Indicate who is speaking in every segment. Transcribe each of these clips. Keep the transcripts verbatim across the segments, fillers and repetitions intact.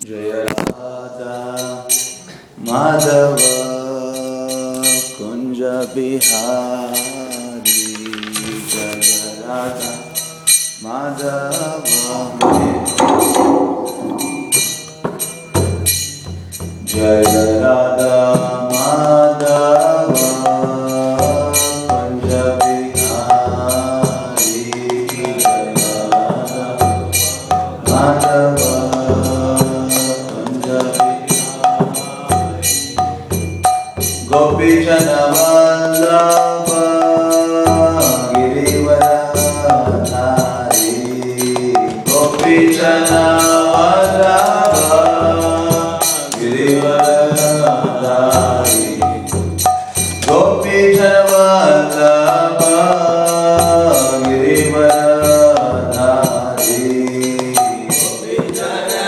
Speaker 1: Jaya Radha Madhava Kunja Bihari Jaya Radha Madhava Jaya Radha Madhava Kunja Bihari Jaya Radha Madhava Gopi Jana Vallabha Girivaradhari Gopi Jana Vallabha Girivaradhari Gopi Jana Vallabha Girivaradhari Gopi Jana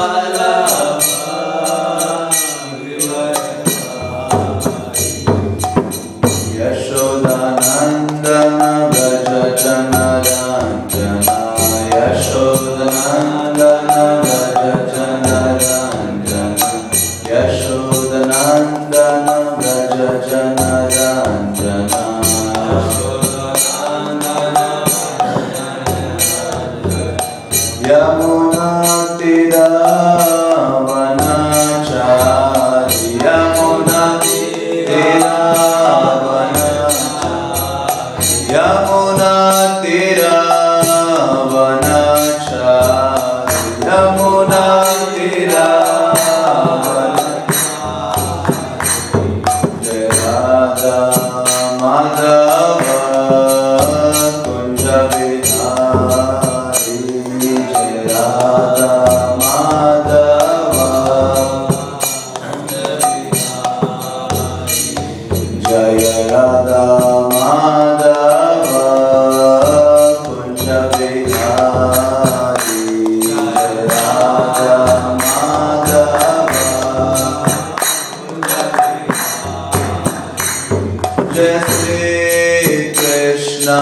Speaker 1: Vallabha Yashodanandana Vraja Jana Ranjana Yashodanandana Vraja Jana Ranjana Yashodanandana Vraja Jana Ranjana Yamuna Tira Vanachari Yamuna Tira Yamuna Tira Vanachari Yamuna Tira Vanachari Jaya Radha Madhava Kunja Bihari Jaya Radha Madhava Jaya Radha Madhava Kunja Bihari Jaya Radha Madhava Jai Shri Krishna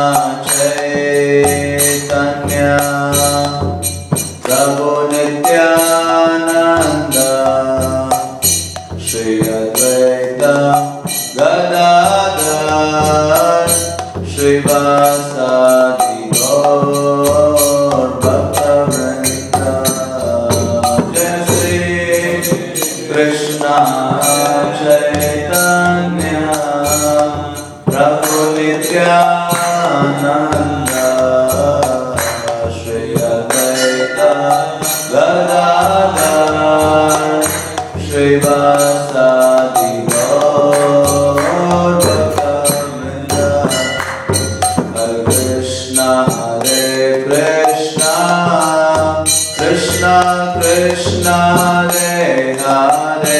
Speaker 1: Chaitanya Prabhu Nityananda Shri Advaita Gadadhar Shrivasadi Gaur Bhaktavrinda Jai Shri Krishna Chaitanya Prabhu Nityananda Shri Advaita Gadadhar Shrivasadi Gaur Bhaktavrinda Hare Krishna Hare Krishna Krishna Krishna Hare Hare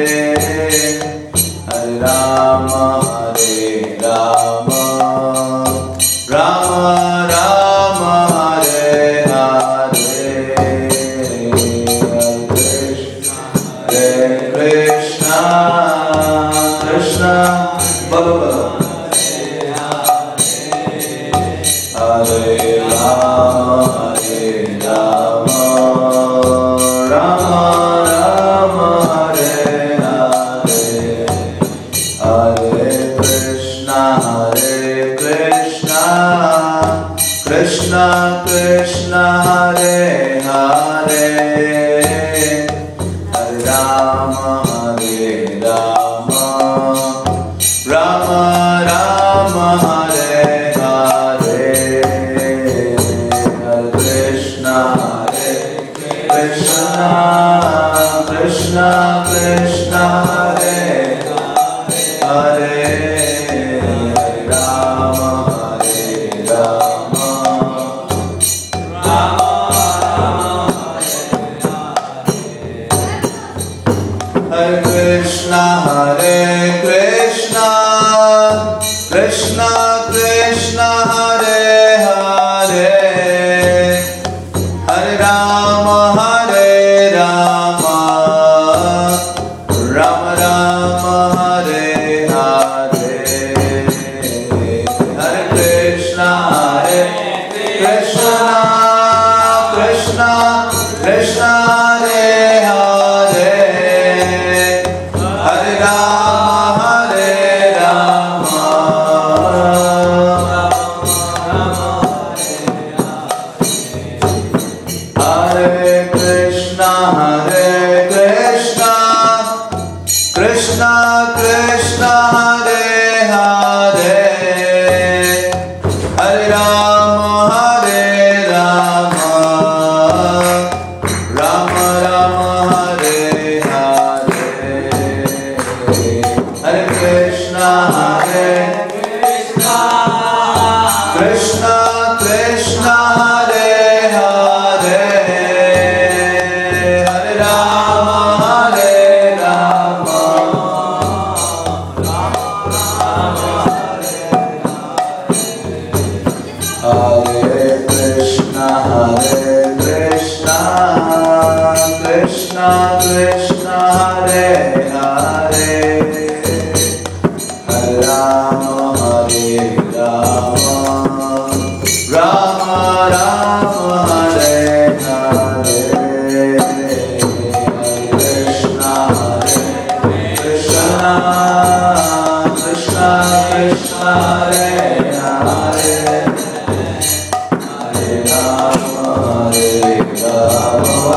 Speaker 1: Hare Rama Hare Rama Rama Rama Hare Hare Hare Krishna Krishna Baba Hare Rama Hare Rama Rama Rama Hare Hare Hare Krishna Hare Krishna Krishna Krishna Hare Hare Hare Rama Hare Rama Rama Rama Hare Hare Hare Krishna Hare Krishna Krishna Krishna Hare Hare Hare Rama Hare Rama Hare Krishna Hare Krishna Krishna Krishna Hare Hare Hare Rama Hare Rama Rama Rama Hare Hare Hare Krishna Hare Krishna Krishna Krishna Hare Hare Hare Krishna, Krishna Krishna Hare Hare, Hare Rama Hare Rama, Rama Rama Hare Hare, Hare Krishna Hare Krishna, Krishna Krishna Hare Hare, Hare Rama Hare Rama, Hare Krishna Hare Krishna, Krishna Krishna Hare Hare, Hare Rama Hare Rama, Rama Rama Hare Hare, Hare Krishna Hare Krishna, Krishna Krishna Hare Hare, Hare Rama Hare Rama,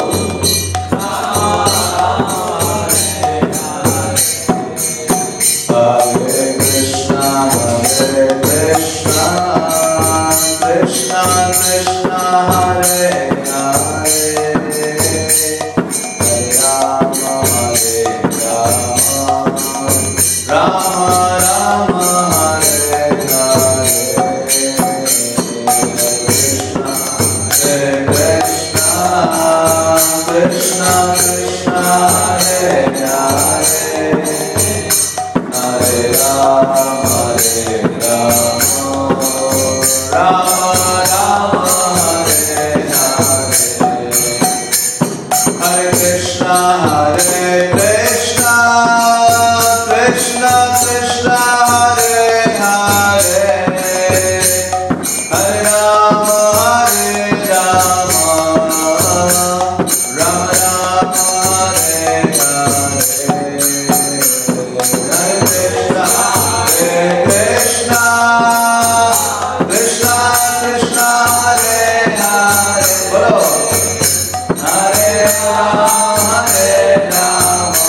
Speaker 1: Hare Krishna Hare Krishna, Krishna Krishna Hare Hare, Hare Rama Hare Rama, Rama Rama Hare Hare, Hare Krishna, Krishna Krishna Hare Hare, Hare Rama Hare Rama, Rama Rama Hare Hare, Hare Krishna Hare Krishna, Krishna Krishna Hare Hare, Hare Rama Hare Rama, Rama Rama Hare Hare, Hare Krishna Hare Krishna, Krishna Krishna Hare Hare, bolo Hare Rama Hare Rama,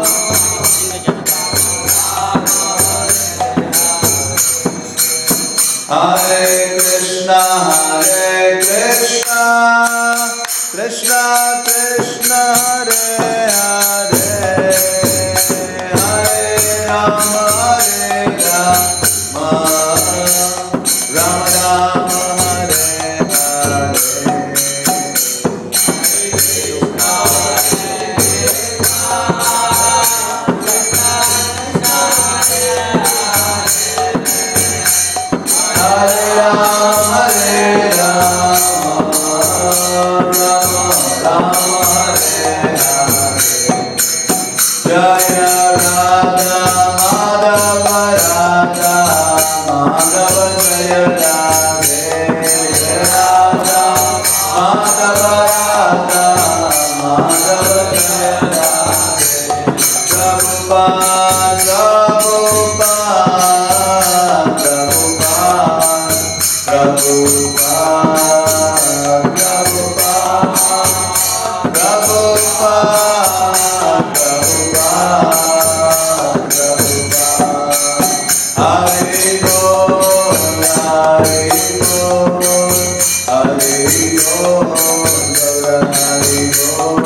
Speaker 1: Hare Krishna Hare Krishna, Krishna Krishna Hare Hare, Hare Rama Hare Rama, Rama Rama Hare Hare, Hare Rama Hare Rama, Rama Rama Hare Hare, Jaya Radha Madhava Radha Madhava Jaya Radhe, Radha Madhava Radha Madhava Jaya Radhe, Prabhupada Prabhupada Prabhupada Prabhupada Prabhupada Prabhupada Prabhupada, Hari Bol, Hari Bol, Hari Bol, Hari Bol,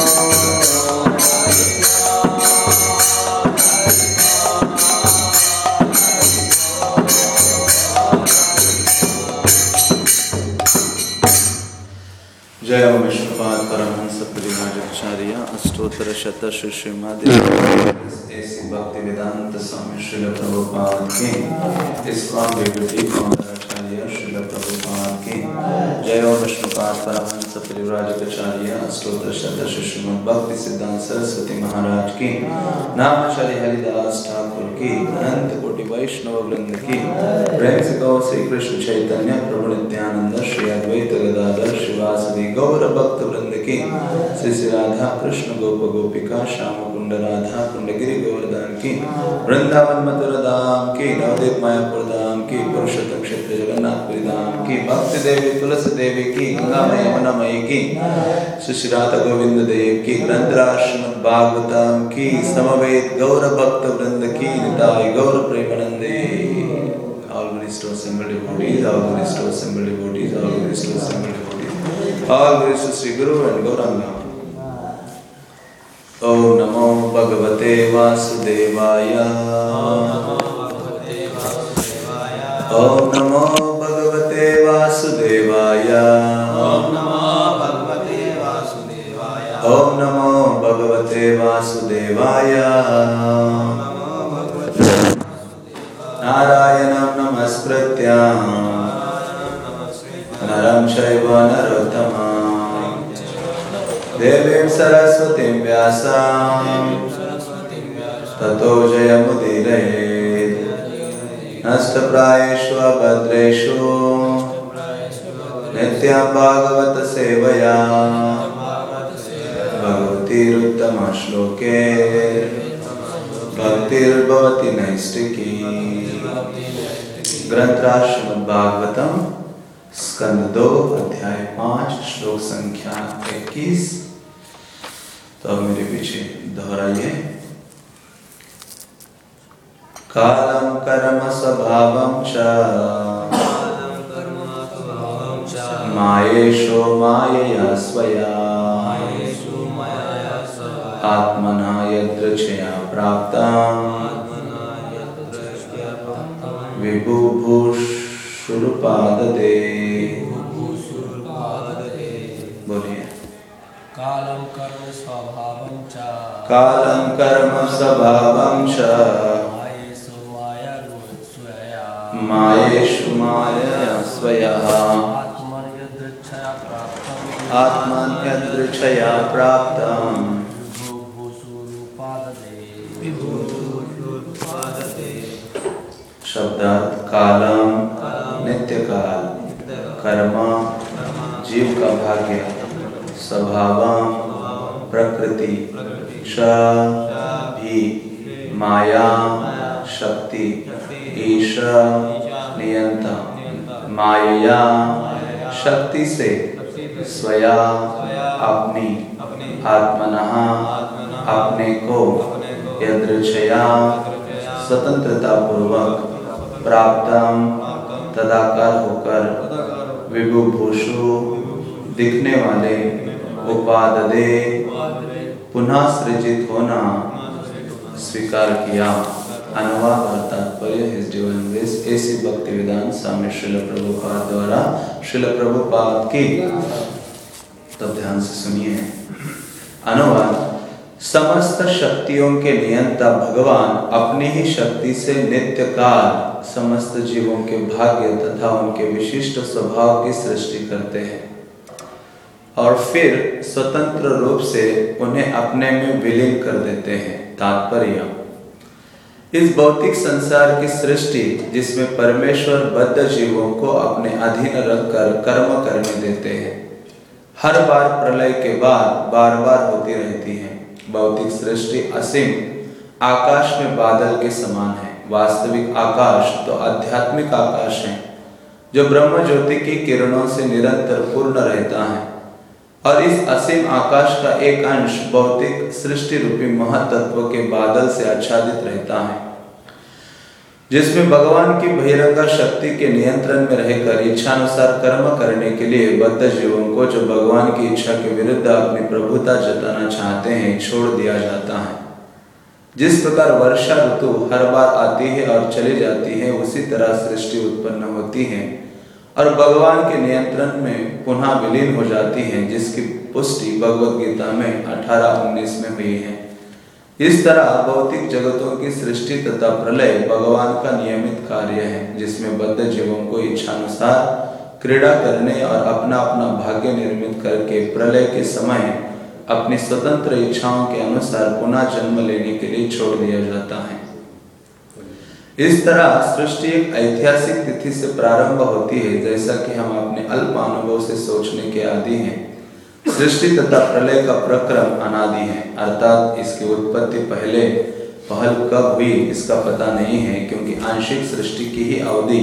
Speaker 1: जय विष्णुपाद परमहंस परिव्राजकाचार्य अष्टोत्तर शत श्रीमद् ऐसी भक्ति वेदांत स्वामी श्रील प्रभुपाद की, ISKCON विभूति आचार्य श्रील प्रभुपाद की, जय विष्णुपाद परमहंस परिव्राजकाचार्य अष्टोत्तर शत श्रीमद् भक्ति सिद्धांत सरस्वती महाराज की, नामाचार्य हरिदास ठाकुर की, अनंत कोटि वैष्णव वृंद की, प्रेम से कहो श्री कृष्ण चैतन्य प्रभु नित्यानंद श्री अद्वैत गदाधर श्रीवासदि गौर भक्त वृंद की, श्री श्री राधा कृष्ण गोप गोपिका श्याम कुंड राधा कुंड गिरि गोवर्धन की, वृंदावन मथुरा धाम की, नवदीप मायापुर धाम की, पुरुषोत्तम क्षेत्र जगन्नाथपुरी धाम की, भक्ति देवी तुलसी देवी की, गंगामय यमुनामयी की, श्री श्री राधा गोविंद देव की, ग्रंथराज श्रीमद् भागवतम की, समवेत गौर भक्त वृंद की, निताय गौर प्रेमानंदे। All glories to assembled devotees, all glories to assembled devotees, all glories to assembled devotees, all glories to Sri Guru and Gauranga. Om Namo Bhagavate Vasudevaya. Om Namo Bhagavate Vasudevaya. Om Namo Bhagavate Vasudevaya. Om Namo Bhagavate Vasudevaya. Narayanam Namaskritya Naram Chaiva Narottamam Devim Saraswatim Vyasam Tato Jayamudire Nastaprayeshu Abhadreshu Nityam Bhagavata Sevaya Bhagavati Ruttama Shloke Bhaktir Bhavati Naistiki. ग्रंथराज Shrimad Bhagavatam स्कंद दो अध्याय पांच श्लोक संख्या इक्कीस। तो अब मेरे पीछे दोहराइए। कालम कर्म स्वभावं च मायेशो मायया स्वया आत्मना यदृच्छया प्राप्तं विभुभूषुरपाददे। बोलिए।
Speaker 2: कालं कर्म स्वभावं च
Speaker 1: कालं कर्म स्वभावं च
Speaker 2: मायेषु माया स्वया
Speaker 1: मायेषु मायया स्वया
Speaker 2: आत्मन्यदृच्छया प्राप्तं
Speaker 1: आत्मन्यदृच्छया प्राप्तं शब्दार्थ कालम नित्य काल, कर्म जीव का भाग्य, स्वभावम प्रकृति, च भी माया शक्ति, ईश नियंता, माया शक्ति से, स्वया अपनी, आत्मनः अपने को, यदृच्छया स्वतंत्रता पूर्वक, प्राप्तम तदाकार होकर, विभुभूषु दिखने वाले, उपाददे पुनः सृजित होना स्वीकार किया। अनुवाद और तात्पर्य हिज डिवाइन ग्रेस एसी भक्ति वेदांत स्वामी श्रील प्रभुपाद द्वारा श्रील प्रभुपाद की। तब ध्यान से सुनिए। अनुवाद। समस्त शक्तियों के नियंता भगवान अपनी ही शक्ति से नित्य काल समस्त जीवों के भाग्य तथा उनके विशिष्ट स्वभाव की सृष्टि करते हैं और फिर स्वतंत्र रूप से उन्हें अपने में विलीन कर देते हैं। तात्पर्य। इस भौतिक संसार की सृष्टि जिसमें परमेश्वर बद्ध जीवों को अपने अधीन रखकर कर्म करने देते हैं, हर बार प्रलय के बाद बार बार होती रहती है। भौतिक सृष्टि असीम आकाश में बादल के समान है। वास्तविक आकाश तो आध्यात्मिक आकाश है जो ब्रह्म ज्योति की किरणों से निरंतर पूर्ण रहता है और इस असीम आकाश का एक अंश भौतिक सृष्टि रूपी महत्त्व के बादल से आच्छादित रहता है जिसमें भगवान की बहिरंगा शक्ति के नियंत्रण में रहकर इच्छानुसार कर्म करने के लिए बद्ध जीवों को जो भगवान की इच्छा के विरुद्ध अपनी प्रभुता जताना चाहते हैं छोड़ दिया जाता है। जिस प्रकार वर्षा ऋतु हर बार आती है और चली जाती है, उसी तरह सृष्टि उत्पन्न होती है और भगवान के नियंत्रण में पुनः विलीन हो जाती है, जिसकी पुष्टि भगवद गीता में अठारह उन्नीस में हुई है। इस तरह भौतिक जगतों की सृष्टि तथा प्रलय भगवान का नियमित कार्य है जिसमें बद्ध जीवों को इच्छानुसार क्रीड़ा करने और अपना अपना भाग्य निर्मित करके प्रलय के समय अपनी स्वतंत्र इच्छाओं के अनुसार पुनः जन्म लेने के लिए छोड़ दिया जाता है। इस तरह सृष्टि एक ऐतिहासिक तिथि से प्रारंभ होती है, जैसा कि हम अपने अल्प अनुभव से सोचने के आदी हैं। सृष्टि तथा प्रलय का प्रक्रम अनादि है, अर्थात इसकी उत्पत्ति पहले पहल कब हुई इसका पता नहीं है, क्योंकि आंशिक सृष्टि की ही अवधि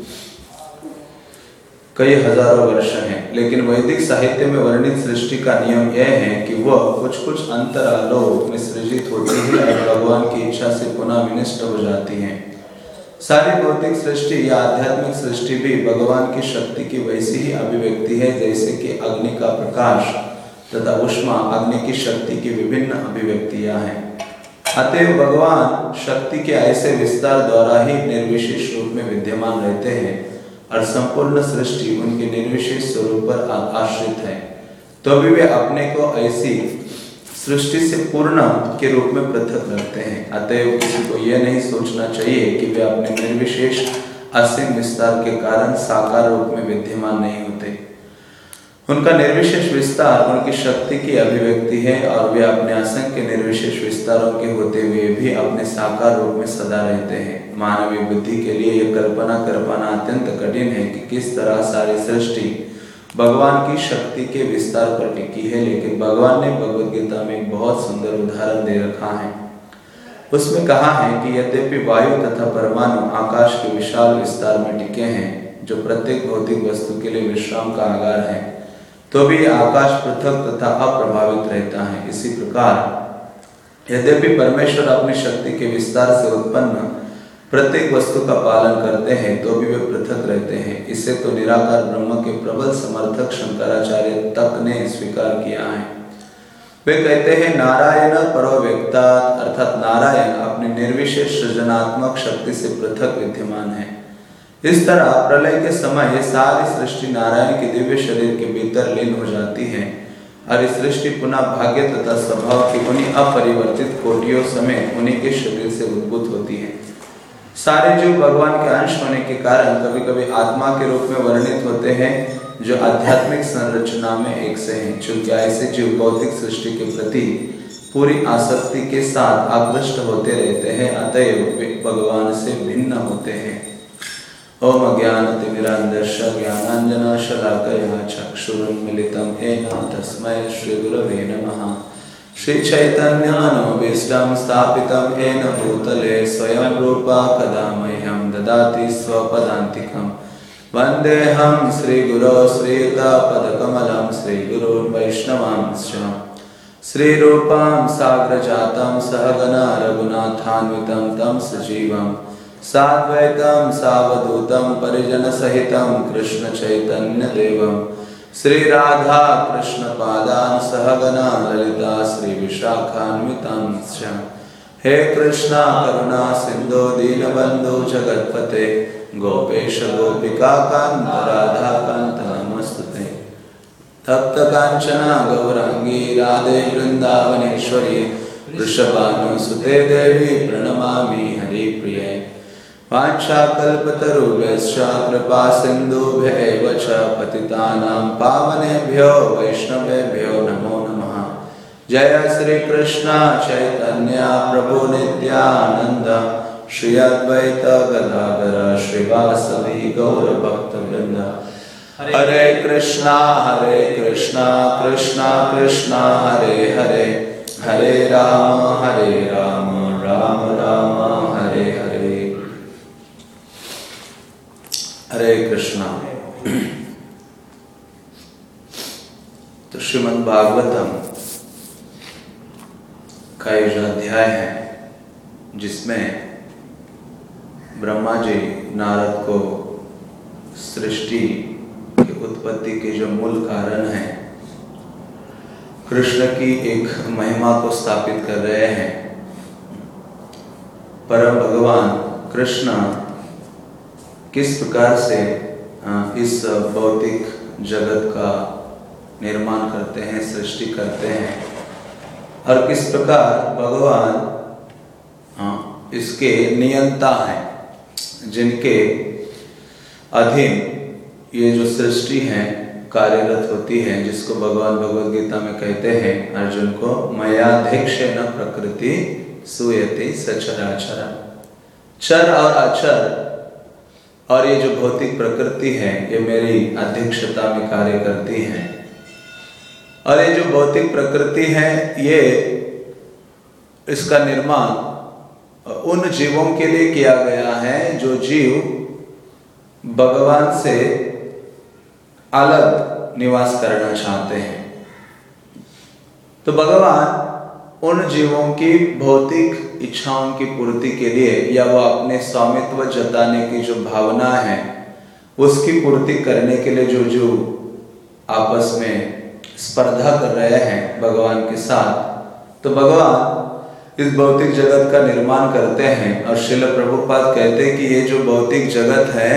Speaker 1: कई हजारों वर्ष है। लेकिन वैदिक साहित्य में वर्णित सृष्टि का नियम यह है कि वह कुछ कुछ अंतरालों में सृजित होती है और भगवान की इच्छा से पुनः विनष्ट हो जाती है। सारी भौतिक सृष्टि या आध्यात्मिक सृष्टि भी भगवान की शक्ति की वैसी ही अभिव्यक्ति है जैसे कि अग्नि का प्रकाश तथा ऊष्मा अग्नि की शक्ति की विभिन्न अभिव्यक्तियां हैं। अतएव भगवान शक्ति के ऐसे विस्तार द्वारा ही निर्विशेष रूप में विद्यमान रहते हैं और संपूर्ण सृष्टि उनके निर्विशेष स्वरूप पर आश्रित है। तो भी वे अपने को ऐसी सृष्टि से पूर्ण के रूप में पृथक रखते हैं। अतएव किसी को यह नहीं सोचना चाहिए कि वे अपने निर्विशेष असीम विस्तार के कारण साकार रूप में विद्यमान नहीं होते। उनका निर्विशेष विस्तार उनकी शक्ति की अभिव्यक्ति है और वे अपने असंख्य निर्विशेष विस्तारों के होते हुए भी अपने साकार रूप में सदा रहते हैं। मानवीय बुद्धि के लिए यह कल्पना कर पाना अत्यंत कठिन है कि किस तरह सारी सृष्टि भगवान की शक्ति के विस्तार पर टिकी है, लेकिन भगवान ने भगवद गीता में एक बहुत सुंदर उदाहरण दे रखा है। उसमें कहा है कि यद्यपि वायु तथा परमाणु आकाश के विशाल विस्तार में टिके हैं, जो प्रत्येक भौतिक वस्तु के लिए विश्राम का आगार है, तो भी आकाश पृथक तथा अप्रभावित रहता है। इसी प्रकार यद्यपि परमेश्वर अपनी शक्ति के विस्तार से उत्पन्न प्रत्येक वस्तु का पालन करते हैं, तो भी वे पृथक रहते हैं। इसे तो निराकार ब्रह्म के प्रबल समर्थक शंकराचार्य तक ने स्वीकार किया है। वे कहते हैं नारायण परो व्यक्तात्, अर्थात नारायण अपनी निर्विशेष सृजनात्मक शक्ति से पृथक विद्यमान है। इस तरह प्रलय के समय ये सारी सृष्टि नारायण के दिव्य शरीर के भीतर लीन हो जाती है और इस सृष्टि पुनः भाग्य तथा स्वभाव की उन्हीं अपरिवर्तित कोटियों समेत उन्हीं के शरीर से उद्भूत होती है। सारे जीव भगवान के अंश होने के कारण कभी कभी आत्मा के रूप में वर्णित होते हैं, जो आध्यात्मिक संरचना में एक से हैं। चूंकि ऐसे जीव भौतिक सृष्टि के प्रति पूरी आसक्ति के साथ आकृष्ट होते रहते हैं, अतएव वे भगवान से भिन्न होते हैं। ओम अज्ञानतिमिरान्धस्य ज्ञानाञ्जनशलाकया चक्षुरुन्मीलितं येन तस्मै श्रीगुरवे नमः। श्रीचैतन्यमनोभीष्टं स्थापितं येन भूतले स्वयं रूपा कदा मह्यं ददाति स्वपदान्तिकं। वन्देऽहं श्रीगुरो श्रीयुतापदकमलं श्रीगुरून् वैष्णवांश्च। श्रीरूपं साग्रजातं सहगना रघुनाथान्वितं तं सजीवं साद्वैतं सावधूतं परिजनसहितं कृष्णचैतन्यदेवं श्री राधा कृष्ण पादान सहगना ललिता श्री विशाखान्वितांश्च। हे कृष्णा करुणा सिंधु दीनबंधु जगत्पते गोपेश गोपिका कांत राधा कांत नमस्तुते। तप्त कांचना गौरांगी राधे वृंदावनेश्वरी वृषभानुसुते देवी प्रणमामि हरिप्रिये। वाञ्छाकल्पतरुभ्यश्च कृपा सिन्धुभ्यैव च पतितानां पावनेभ्यो वैष्णवेभ्यो नमो नमः। जय श्री कृष्ण चैतन्य प्रभु नित्यानंद श्री अद्वैत गदाधर श्रीवासवि गौर भक्तवृंद। हरे कृष्णा हरे कृष्णा कृष्णा कृष्णा हरे हरे, हरे राम हरे राम राम राम हरे हरे। हरे कृष्णा। तो श्रीमद् भागवतम का एक अध्याय है जिसमें ब्रह्मा जी नारद को सृष्टि की उत्पत्ति के जो मूल कारण है कृष्ण की एक महिमा को स्थापित कर रहे हैं। परम भगवान कृष्ण किस प्रकार से इस भौतिक जगत का निर्माण करते हैं, सृष्टि करते हैं, और किस प्रकार भगवान इसके नियंता हैं, जिनके अधीन ये जो सृष्टि है कार्यरत होती है, जिसको भगवान भगवद गीता में कहते हैं अर्जुन को मयाध्यक्षेन प्रकृति सूयते सचराचर। चर और अचर और ये जो भौतिक प्रकृति है ये मेरी अध्यक्षता में कार्य करती है। और ये जो भौतिक प्रकृति है, ये इसका निर्माण उन जीवों के लिए किया गया है जो जीव भगवान से अलग निवास करना चाहते हैं। तो भगवान उन जीवों की भौतिक इच्छाओं की पूर्ति के लिए या वो अपने स्वामित्व जताने की जो भावना है उसकी पूर्ति करने के लिए जो जो आपस में स्पर्धा कर रहे हैं भगवान के साथ, तो भगवान इस भौतिक जगत का निर्माण करते हैं। और श्रील प्रभुपाद कहते हैं कि ये जो भौतिक जगत है,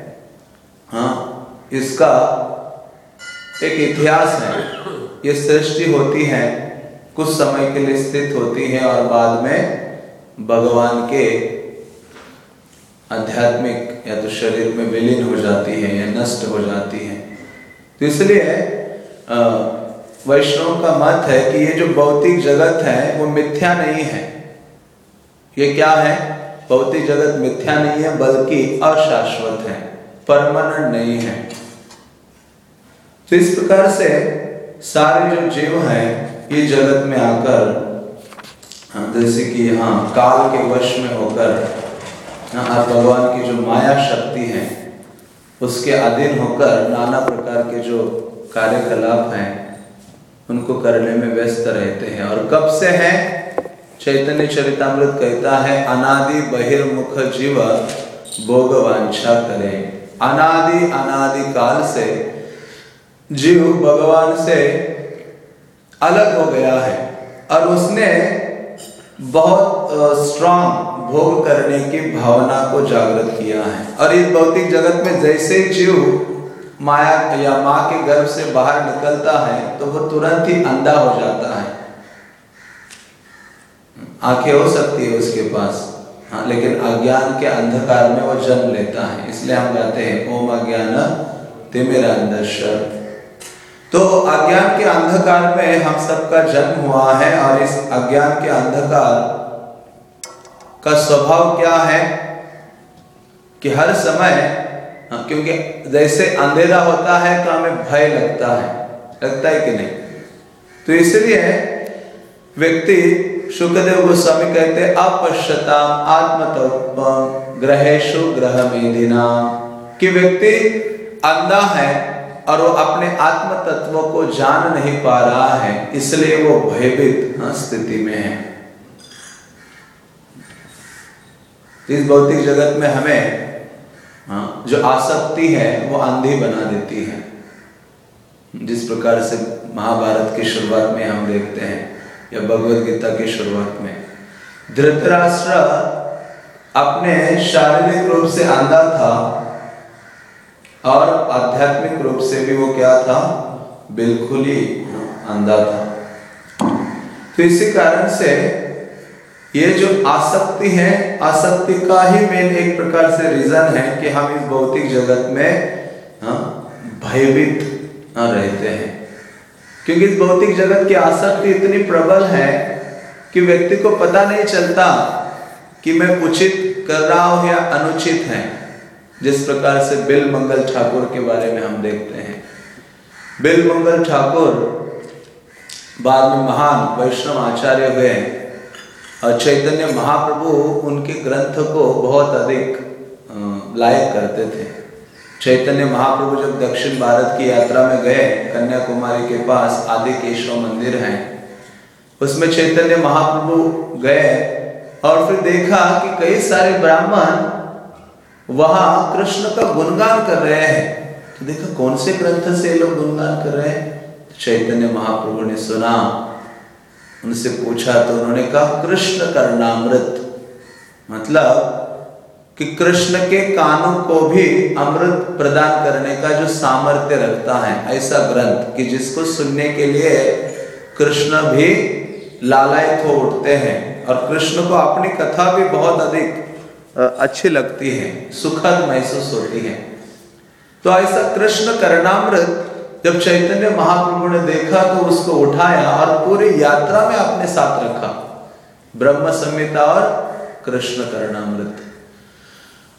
Speaker 1: हाँ, इसका एक इतिहास है। ये सृष्टि होती है, कुछ समय के लिए स्थित होती है और बाद में भगवान के आध्यात्मिक या तो शरीर में विलीन हो जाती है या नष्ट हो जाती है। तो इसलिए वैष्णव का मत है कि ये जो भौतिक जगत है वो मिथ्या नहीं है। ये क्या है? भौतिक जगत मिथ्या नहीं है बल्कि अशाश्वत है, परमानेंट नहीं है। तो इस प्रकार से सारे जो जीव हैं ये जगत में आकर, जैसे कि यहाँ काल के वश में होकर, यहाँ भगवान की जो माया शक्ति है उसके अधीन होकर नाना प्रकार के जो कार्यकलाप हैं उनको करने में व्यस्त रहते हैं। और कब से है? चैतन्य चरितामृत कहता है, अनादि बहिर्मुख जीव भोग वांछा करे। अनादि अनादि काल से जीव भगवान से अलग हो गया है और उसने बहुत स्ट्रांग भोग करने की भावना को जागृत किया है। और इस भौतिक जगत में जैसे ही जीव माया या माँ के गर्भ से बाहर निकलता है तो वो तुरंत ही अंधा हो जाता है। आंखें हो सकती है उसके पास, हाँ, लेकिन अज्ञान के अंधकार में वो जन्म लेता है। इसलिए हम कहते हैं ओम अज्ञान तिमिरान्धस्य। तो अज्ञान के अंधकार में हम सबका जन्म हुआ है और इस अज्ञान के अंधकार का स्वभाव क्या है कि हर समय, हाँ, क्योंकि जैसे अंधेरा होता है तो हमें भय लगता है, लगता है कि नहीं? तो इसलिए व्यक्ति, शुकदेव गोस्वामी कहते हैं, अपश्यताम आत्मतत्वम ग्रहेषु ग्रह मेधिना, कि व्यक्ति अंधा है और वो अपने आत्म तत्व को जान नहीं पा रहा है, इसलिए वो भयभीत स्थिति में है। इस भौतिक जगत में हमें हाँ, जो आसक्ति है वो अंधी बना देती है। जिस प्रकार से महाभारत की शुरुआत में हम देखते हैं या भगवद गीता की शुरुआत में धृतराष्ट्र अपने शारीरिक रूप से अंधा था और आध्यात्मिक रूप से भी वो क्या था? बिल्कुल ही अंधा था। तो इसी कारण से ये जो आसक्ति है, आसक्ति का ही मेन एक प्रकार से रीजन है कि हम इस भौतिक जगत में भयभीत रहते हैं। क्योंकि इस भौतिक जगत की आसक्ति इतनी प्रबल है कि व्यक्ति को पता नहीं चलता कि मैं उचित कर रहा हूं या अनुचित है। जिस प्रकार से बिल मंगल ठाकुर के बारे में हम देखते हैं, बिल मंगल ठाकुर बाद में महान वैष्णव आचार्य हुए और चैतन्य महाप्रभु उनके ग्रंथ को बहुत अधिक लायक करते थे। चैतन्य महाप्रभु जब दक्षिण भारत की यात्रा में गए, कन्याकुमारी के पास आदि केशव मंदिर है, उसमें चैतन्य महाप्रभु गए और फिर देखा कि कई सारे ब्राह्मण वहां कृष्ण का गुणगान कर रहे हैं। तो देखा कौन से ग्रंथ से ये लोग गुणगान कर रहे हैं। चैतन्य महाप्रभु ने सुना, उनसे पूछा तो उन्होंने कहा कृष्ण कर्णामृत, मतलब कि कृष्ण के कानों को भी अमृत प्रदान करने का जो सामर्थ्य रखता है, ऐसा ग्रंथ कि जिसको सुनने के लिए कृष्ण भी लालायित हो उठते हैं और कृष्ण को अपनी कथा भी बहुत अधिक अच्छी लगती है, सुखद महसूस होती है। तो ऐसा कृष्ण कर्णामृत जब चैतन्य महाप्रभु ने देखा तो उसको उठाया और पूरी यात्रा में अपने साथ रखा, ब्रह्म संहिता और कृष्ण कर्णामृत।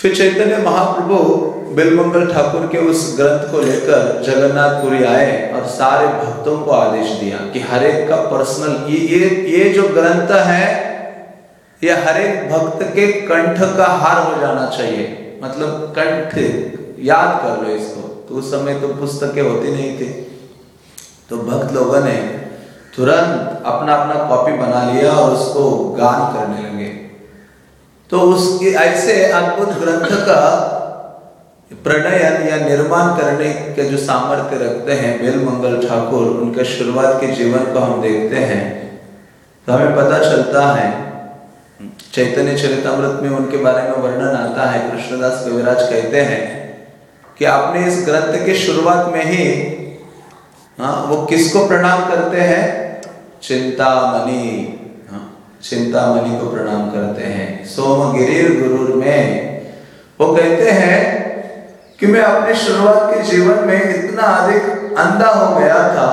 Speaker 1: फिर चैतन्य महाप्रभु बिल्वमंगल ठाकुर के उस ग्रंथ को लेकर जगन्नाथपुरी आए और सारे भक्तों को आदेश दिया कि हर एक का पर्सनल ये ये ये जो ग्रंथ है ये हर एक भक्त के कंठ का हार हो जाना चाहिए। मतलब कंठ याद कर लो इसको। तो उस समय तो पुस्तकें होती नहीं थी, तो भक्त लोगों ने तुरंत अपना अपना कॉपी बना लिया और उसको गान करने लगे। तो उसके ऐसे अद्भुत ग्रंथ का प्रणयन या निर्माण करने के जो सामर्थ्य रखते हैं बिल्वमंगल ठाकुर, उनके शुरुआत के जीवन को हम देखते हैं तो हमें पता चलता है। चैतन्य चरितामृत में उनके बारे में वर्णन आता है। कृष्णदास कविराज कहते हैं कि आपने इस ग्रंथ के शुरुआत में ही हाँ वो किसको प्रणाम करते हैं? चिंतामणि, हाँ चिंतामणि को प्रणाम करते हैं। सोमगिरिर गुरुर में वो कहते हैं कि मैं अपने शुरुआत के जीवन में इतना अधिक अंधा हो गया था।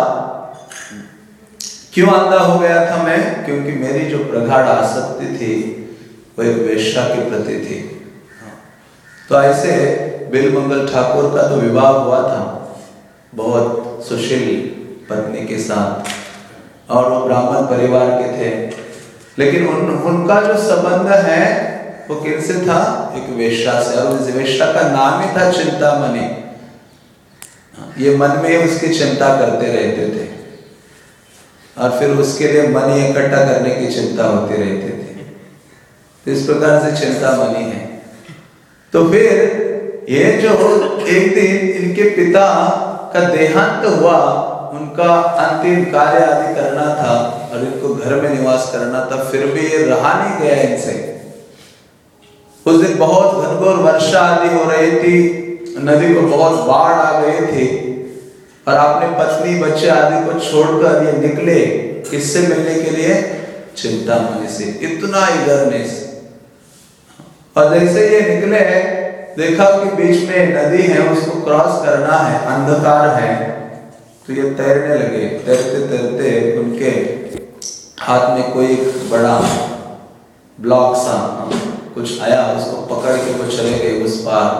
Speaker 1: क्यों अंधा हो गया था मैं? क्योंकि मेरी जो प्रगाढ़ आसक्ति थी वो एक वेश्या के प्रति थी। तो ऐसे बिल्वमंगल ठाकुर का तो विवाह हुआ था बहुत सुशील पत्नी के साथ और वो ब्राह्मण परिवार के थे, लेकिन उन उनका जो संबंध है वो किससे था? एक वेश्या से। और उस वेश्या का नाम ही था चिंतामणि। ये मन में उसकी चिंता करते रहते थे और फिर उसके लिए मनी इकट्ठा करने की चिंता होती रहती थी। तो इस प्रकार से चिंतामणि है। तो फिर ये जो एक दिन इनके पिता का देहांत हुआ, उनका अंतिम कार्य आदि करना था और इनको घर में निवास करना था, फिर भी ये रहा नहीं गया इनसे। उस दिन बहुत घनघोर वर्षा आदि हो रही थी, नदी को बहुत बाढ़ आ गई थी और अपने पत्नी बच्चे आदि को छोड़कर ये निकले किससे मिलने के लिए? चिंतामणि से। इतना ईगरनेस। और जैसे ये निकले देखा कि बीच में नदी है, उसको क्रॉस करना है, अंधकार है, तो ये तैरने लगे। तैरते तैरते उनके हाथ में कोई बड़ा ब्लॉक सा कुछ आया, उसको पकड़ के वो चले गए उस पार।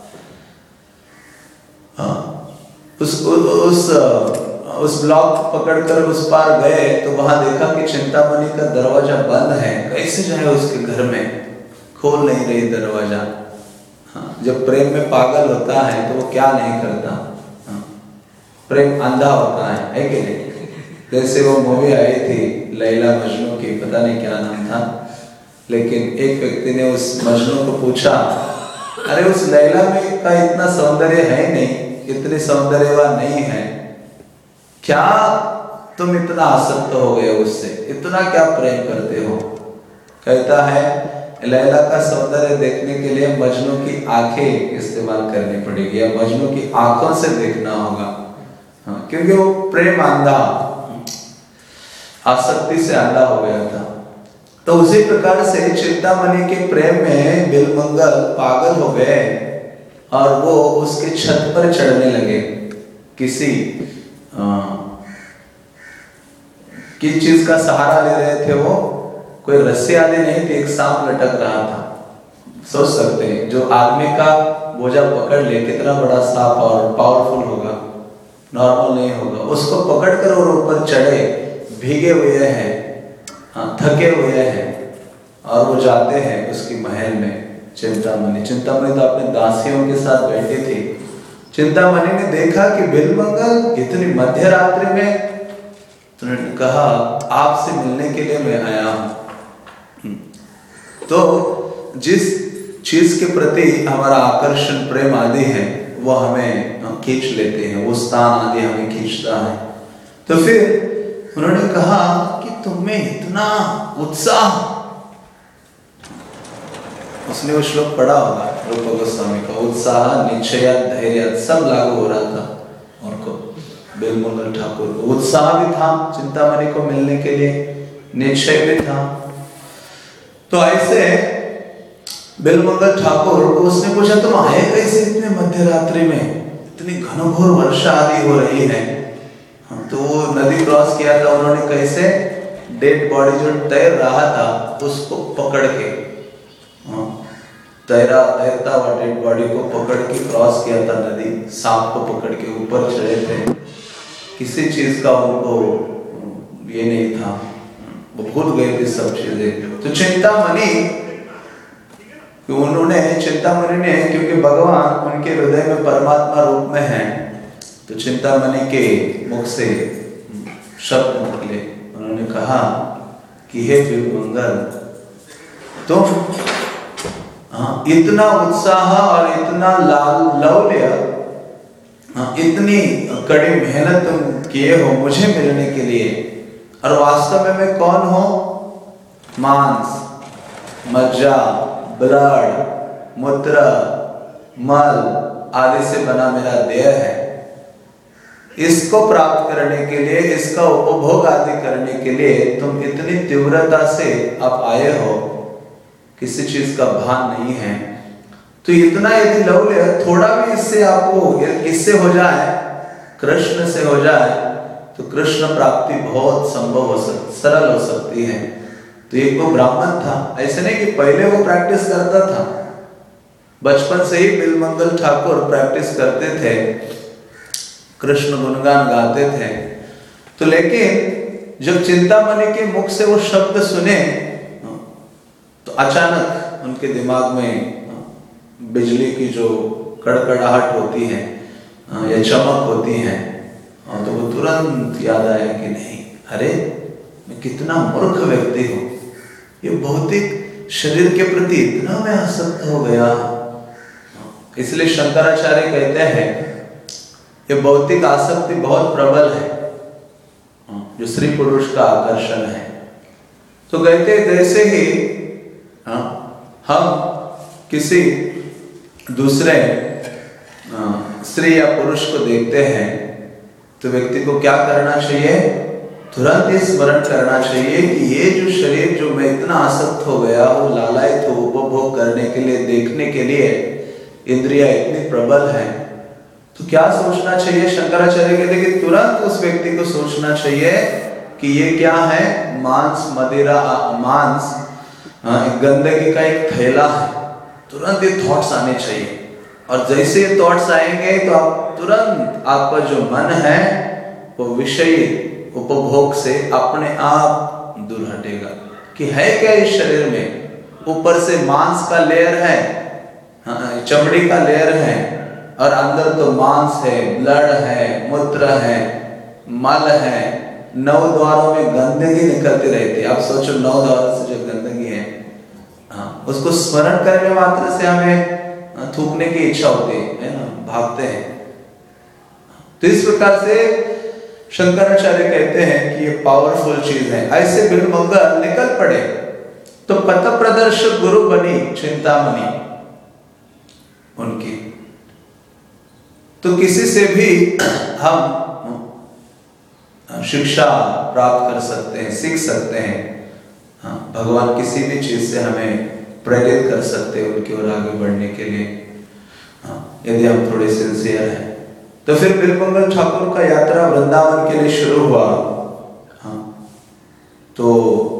Speaker 1: हाँ उस उस उस ब्लॉक पकड़कर उस पार गए तो वहां देखा कि चिंतामणि का दरवाजा बंद है। कैसे जाए उसके घर में? खोल नहीं रही दरवाजा। हाँ, जब प्रेम में पागल होता है तो वो क्या नहीं करता। हाँ, प्रेम अंधा होता है, है कि नहीं? जैसे वो मूवी आई थी लैला मजनू की, पता नहीं क्या नाम था, लेकिन एक व्यक्ति ने उस मजनू को पूछा, अरे उस लैला में का इतना सौंदर्य है नहीं, इतनी सौंदर्यवान नहीं है, क्या तुम इतना आसक्त हो गए उससे? इतना क्या प्रेम करते हो? कहता है लैला का सौंदर्य देखने के लिए मजनू की आंखें इस्तेमाल करनी पड़ेगी या मजनू की आंखों से देखना होगा। हाँ, क्योंकि वो प्रेम अंधा, आसक्ति से अंधा हो गया था। तो उसी प्रकार से चिंतामणि के प्रेम में बिल्वमंगल पागल हो गए और वो उसके छत पर चढ़ने लगे। किसी किस चीज का सहारा ले रहे थे वो? कोई रस्सी आदि नहीं थी, एक सांप लटक रहा था। सोच सकते हैं जो आदमी का बोझा पकड़ ले, कितना बड़ा सांप और पावरफुल होगा, नॉर्मल नहीं होगा। उसको पकड़कर वो ऊपर चढ़े, भीगे हुए हैं, हाँ, थके हुए हैं और वो जाते हैं उसकी महल में। चिंतामणि चिंतामणि तो अपने दासियों के साथ बैठी थी। चिंतामणि ने देखा कि बिल्वमंगल इतनी मध्य रात्रि में, तो उन्होंने कहा आपसे मिलने के लिए मैं आया हूं। तो जिस चीज के प्रति हमारा आकर्षण प्रेम आदि है वो हमें खींच लेते हैं, वो स्थान आदि हमें खींचता है। तो फिर उन्होंने कहा कि तुम्हें इतना उत्साह, उसने वो श्लोक पढ़ा होगा रूप गोस्वामी का, उत्साह निश्चय धैर्य सब लागू हो रहा था उनको। बिल्वमंगल ठाकुर को उत्साह भी था चिंतामणि को मिलने के लिए, निश्चय भी था। तो ऐसे बिल्वमंगल ठाकुर को उसने पूछा तुम आए कैसे इतने मध्य रात्रि में, इतनी घनघोर वर्षा आदि हो रही है। तो वो नदी क्रॉस किया था उन्होंने, कैसे? डेड बॉडी जो तैर रहा था उसको पकड़ के। तैरा तैरता हुआ डेड बॉडी को पकड़ के क्रॉस किया था नदी, सांप को पकड़ के ऊपर चढ़े थे, किसी चीज का उनको ये नहीं था, वो भूल गए थे सब चीजें। तो चिंतामणि, उन्होंने चिंतामणि ने, क्योंकि भगवान उनके हृदय में परमात्मा रूप में है, तो चिंतामणि के मुख से शब्द निकले। उन्होंने कहा कि हे बिल्वमंगल, तुम हाँ, इतना उत्साह और इतना लौल्य, हाँ, इतनी कड़ी मेहनत तुम किए हो मुझे मिलने के लिए, और वास्तव में मैं कौन हूं? मांस, मज्जा, ब्लड, मूत्र, मल आदि से बना मेरा देह है। इसको प्राप्त करने के लिए, इसका उपभोग आदि करने के लिए तुम इतनी तीव्रता से आप आए हो, किसी चीज का भान नहीं है। तो इतना यदि लौल्य, थोड़ा भी इससे आपको, इससे हो जाए, कृष्ण से हो जाए, तो कृष्ण प्राप्ति बहुत संभव हो सकती, सरल हो सकती है। तो एक वो ब्राह्मण था, ऐसे नहीं कि पहले वो प्रैक्टिस करता था, बचपन से ही बिल्वमंगल ठाकुर प्रैक्टिस करते थे, कृष्ण गुणगान गाते थे। तो लेकिन जब चिंतामणि के मुख से वो शब्द सुने, तो अचानक उनके दिमाग में बिजली की जो कड़कड़ाहट होती है या चमक होती है, तो वो तुरंत याद आया कि नहीं, अरे मैं कितना मूर्ख व्यक्ति हूँ, ये भौतिक शरीर के प्रति इतना मैं आसक्त हो गया। इसलिए शंकराचार्य कहते हैं ये भौतिक आसक्ति बहुत प्रबल है, जो स्त्री पुरुष का आकर्षण है। तो कहते जैसे ही हम किसी दूसरे स्त्री या पुरुष को देखते हैं, तो व्यक्ति को क्या करना चाहिए? तुरंत ये स्मरण करना चाहिए कि ये जो शरीर जो मैं इतना आसक्त हो गया, वो लालायित हो उपभोग करने के लिए, देखने के लिए इंद्रिया इतनी प्रबल है, तो क्या सोचना चाहिए? शंकराचार्य कहते हैं कि तुरंत उस व्यक्ति को सोचना चाहिए कि ये क्या है? मांस, मदिरा, मांस, गंदगी का एक थैला है। तुरंत ये थॉट्स आने चाहिए, और जैसे ये थॉट्स आएंगे तो आप तुरंत, आपका जो मन है वो विषय उपभोग से अपने आप दूर हटेगा। कि है क्या इस शरीर में? ऊपर से मांस का लेयर है, चमड़ी का लेयर है, और अंदर तो मांस है, ब्लड है, मूत्र है, मल है, नौ द्वारों में गंदगी निकलती रहती है। आप सोचो, नौ द्वारों से जो गंदगी है, हाँ, उसको स्मरण करने मात्र से हमें थूकने की इच्छा होती है ना, भागते हैं। तो इस प्रकार से शंकराचार्य कहते हैं कि ये पावरफुल चीज है। ऐसे बिल्वमंगल निकल पड़े, तो पथ प्रदर्शक गुरु बनी चिंतामणि उनकी। तो किसी से भी हम शिक्षा प्राप्त कर सकते हैं, सीख सकते हैं। हाँ, भगवान किसी भी चीज से हमें प्रेरित कर सकते हैं उनकी ओर आगे बढ़ने के लिए, हाँ, यदि हम थोड़े सिंसियर हैं। तो फिर बिल्वमंगल ठाकुर का यात्रा वृंदावन के लिए शुरू हुआ। हाँ, तो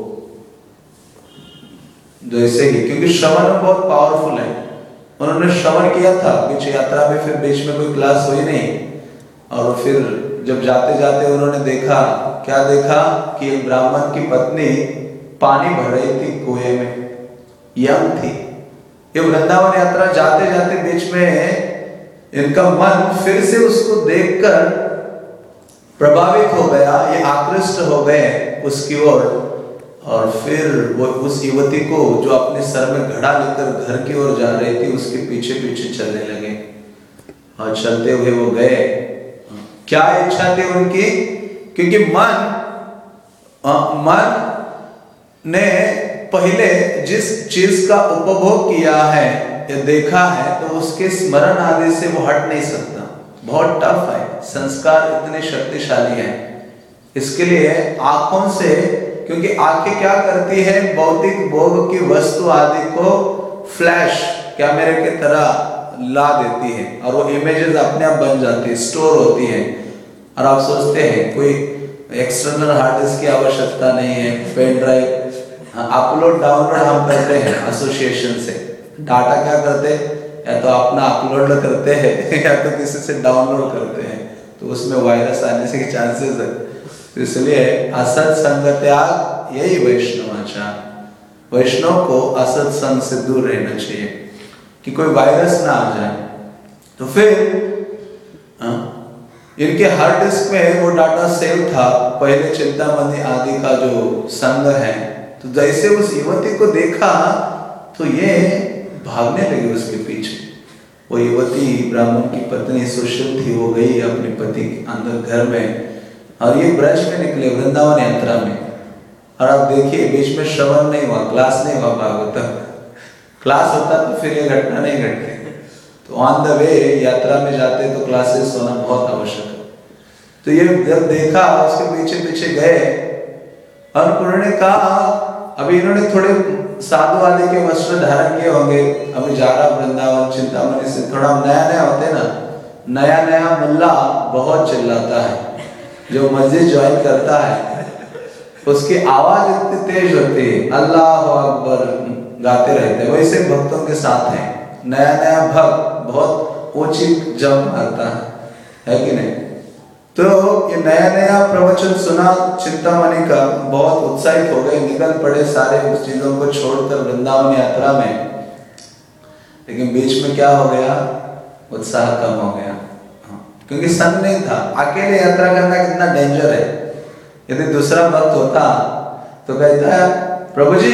Speaker 1: जैसे ही, क्योंकि श्रवण बहुत पावरफुल है, उन्होंने श्रवण किया था बीच यात्रा में, फिर बीच में कोई क्लास हुई नहीं, और फिर जब जाते जाते उन्होंने देखा, क्या देखा कि एक ब्राह्मण की पत्नी पानी भर रही थी कुएं में, यंग थी। ये वृंदावन यात्रा जाते जाते बीच में इनका मन फिर से उसको देखकर प्रभावित हो गया, ये आकृष्ट हो गए उसकी ओर, और फिर वो उस युवती को जो अपने सर में घड़ा लेकर घर की ओर जा रही थी, उसके पीछे पीछे चलने लगे, और चलते हुए वो गए। क्या इच्छा थी उनकी? क्योंकि मन आ, मन ने पहले जिस चीज का उपभोग किया है या देखा है, तो उसके स्मरण आदि से वो हट नहीं सकता। बहुत टफ है, संस्कार इतने शक्तिशाली हैं। इसके लिए आंखों से, क्योंकि आंखें क्या करती है, भौतिक भोग की वस्तु आदि को फ्लैश कैमरे की तरह ला देती है, और वो इमेजेस अपने आप बन जाती है, स्टोर होती है। और आप सोचते हैं कोई एक्सटर्नल हार्ड डिस्क की आवश्यकता नहीं है, पेन ड्राइव अपलोड डाउनलोड हम करते हैं एसोसिएशन से, डाटा क्या करते, या तो अपना अपलोड करते हैं या तो किसी से डाउनलोड करते हैं, तो उसमें वायरस आने से चांसेस है। तो इसलिए असत संग त्याग, यही वैष्णवाचार। वैष्णव को असत संग से दूर रहना चाहिए कि कोई वायरस ना आ जाए। तो फिर आ, इनके हार्ड डिस्क में वो डाटा सेव था, पहले चिंतामणि आदि का जो संग है। तो जैसे उस युवती को देखा तो ये भागने लगी उसके पीछे। वो युवती ब्राह्मण की पत्नी सुशील थी, वो गई अपने पति के अंदर घर में, और ये ब्रज में निकले वृंदावन यात्रा में। और आप देखिए बीच में श्रवण नहीं हुआ, क्लास नहीं हुआ भागवतम। क्लास होता तो फिर ये घटना नहीं घटती। तो ऑन द वे यात्रा में जाते तो क्लासेस होना बहुत आवश्यक है। तो ये जब देखा, उसके पीछे पीछे गए और उन्होंने कहा, अभी इन्होंने थोड़े साधु आदि के वस्त्र धारण किए होंगे, अभी जा रहा वृंदावन चिंतामणि से, थोड़ा नया नया होते ना, नया नया मुल्ला बहुत चिल्लाता है। जो मस्जिद ज्वाइन करता है उसकी आवाज इतनी तेज होती है, अल्लाह अकबर गाते रहते हैं। वैसे भक्तों के साथ है, नया नया भक्त बहुत ऊंची जंप मारता है, है कि नहीं। तो ये नया नया प्रवचन सुना चिंतामणि का, बहुत उत्साहित हो गए, निकल पड़े सारे उस चीजों को छोड़कर वृंदावन यात्रा में। लेकिन बीच में क्या हो गया, उत्साह कम हो गया, क्योंकि संग नहीं था। अकेले यात्रा करना कितना डेंजर है। यदि दूसरा भक्त होता तो कहता है, प्रभु जी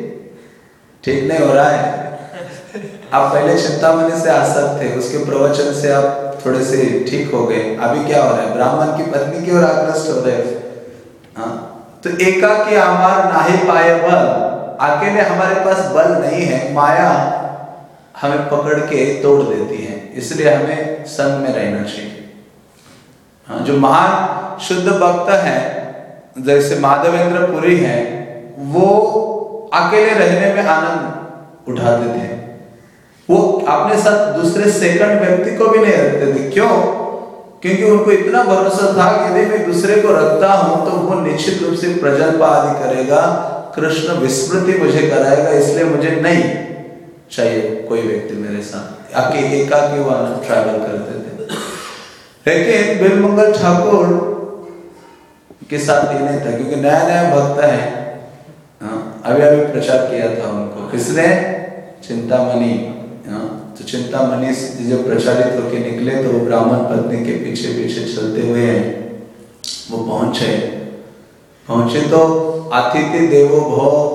Speaker 1: ठीक नहीं हो रहा है, आप पहले चिंतामणि से आसक्त थे, उसके प्रवचन से आप थोड़े से ठीक हो गए, अभी क्या हो रहा है, ब्राह्मण की पत्नी की ओर आकृष्ट हो रहे हैं। हाँ, तो एकाकी आमार नाही पाए बल, अकेले हमारे पास बल नहीं है, माया हमें पकड़ के तोड़ देती है, इसलिए हमें संग में रहना चाहिए। हाँ, जो महान शुद्ध भक्त है जैसे माधवेंद्र पुरी है, वो अकेले रहने में आनंद उठाते थे। वो अपने साथ दूसरे सेकंड व्यक्ति को भी नहीं रखते थे। क्यों? क्योंकि उनको इतना भरोसा था कि यदि मैं दूसरे को रखता हूं तो वो निश्चित रूप से प्रजल्प आदि करेगा, कृष्ण विस्मृति मुझे कराएगा, इसलिए मुझे नहीं चाहिए कोई व्यक्ति मेरे साथ। अकेले एकाकी वो ट्रैवल करते थे। लेकिन बिलमंगल ठाकुर के साथ ये नहीं था, क्योंकि नया नया भक्त है। हाँ, अभी अभी प्रचार किया था उनको किसने, चिंतामणि। हाँ, तो चिंतामणि से जब प्रचारित होके निकले तो वो ब्राह्मण पत्नी के पीछे पीछे चलते हुए वो पहुंचे पहुंचे तो अतिथि देवो भव,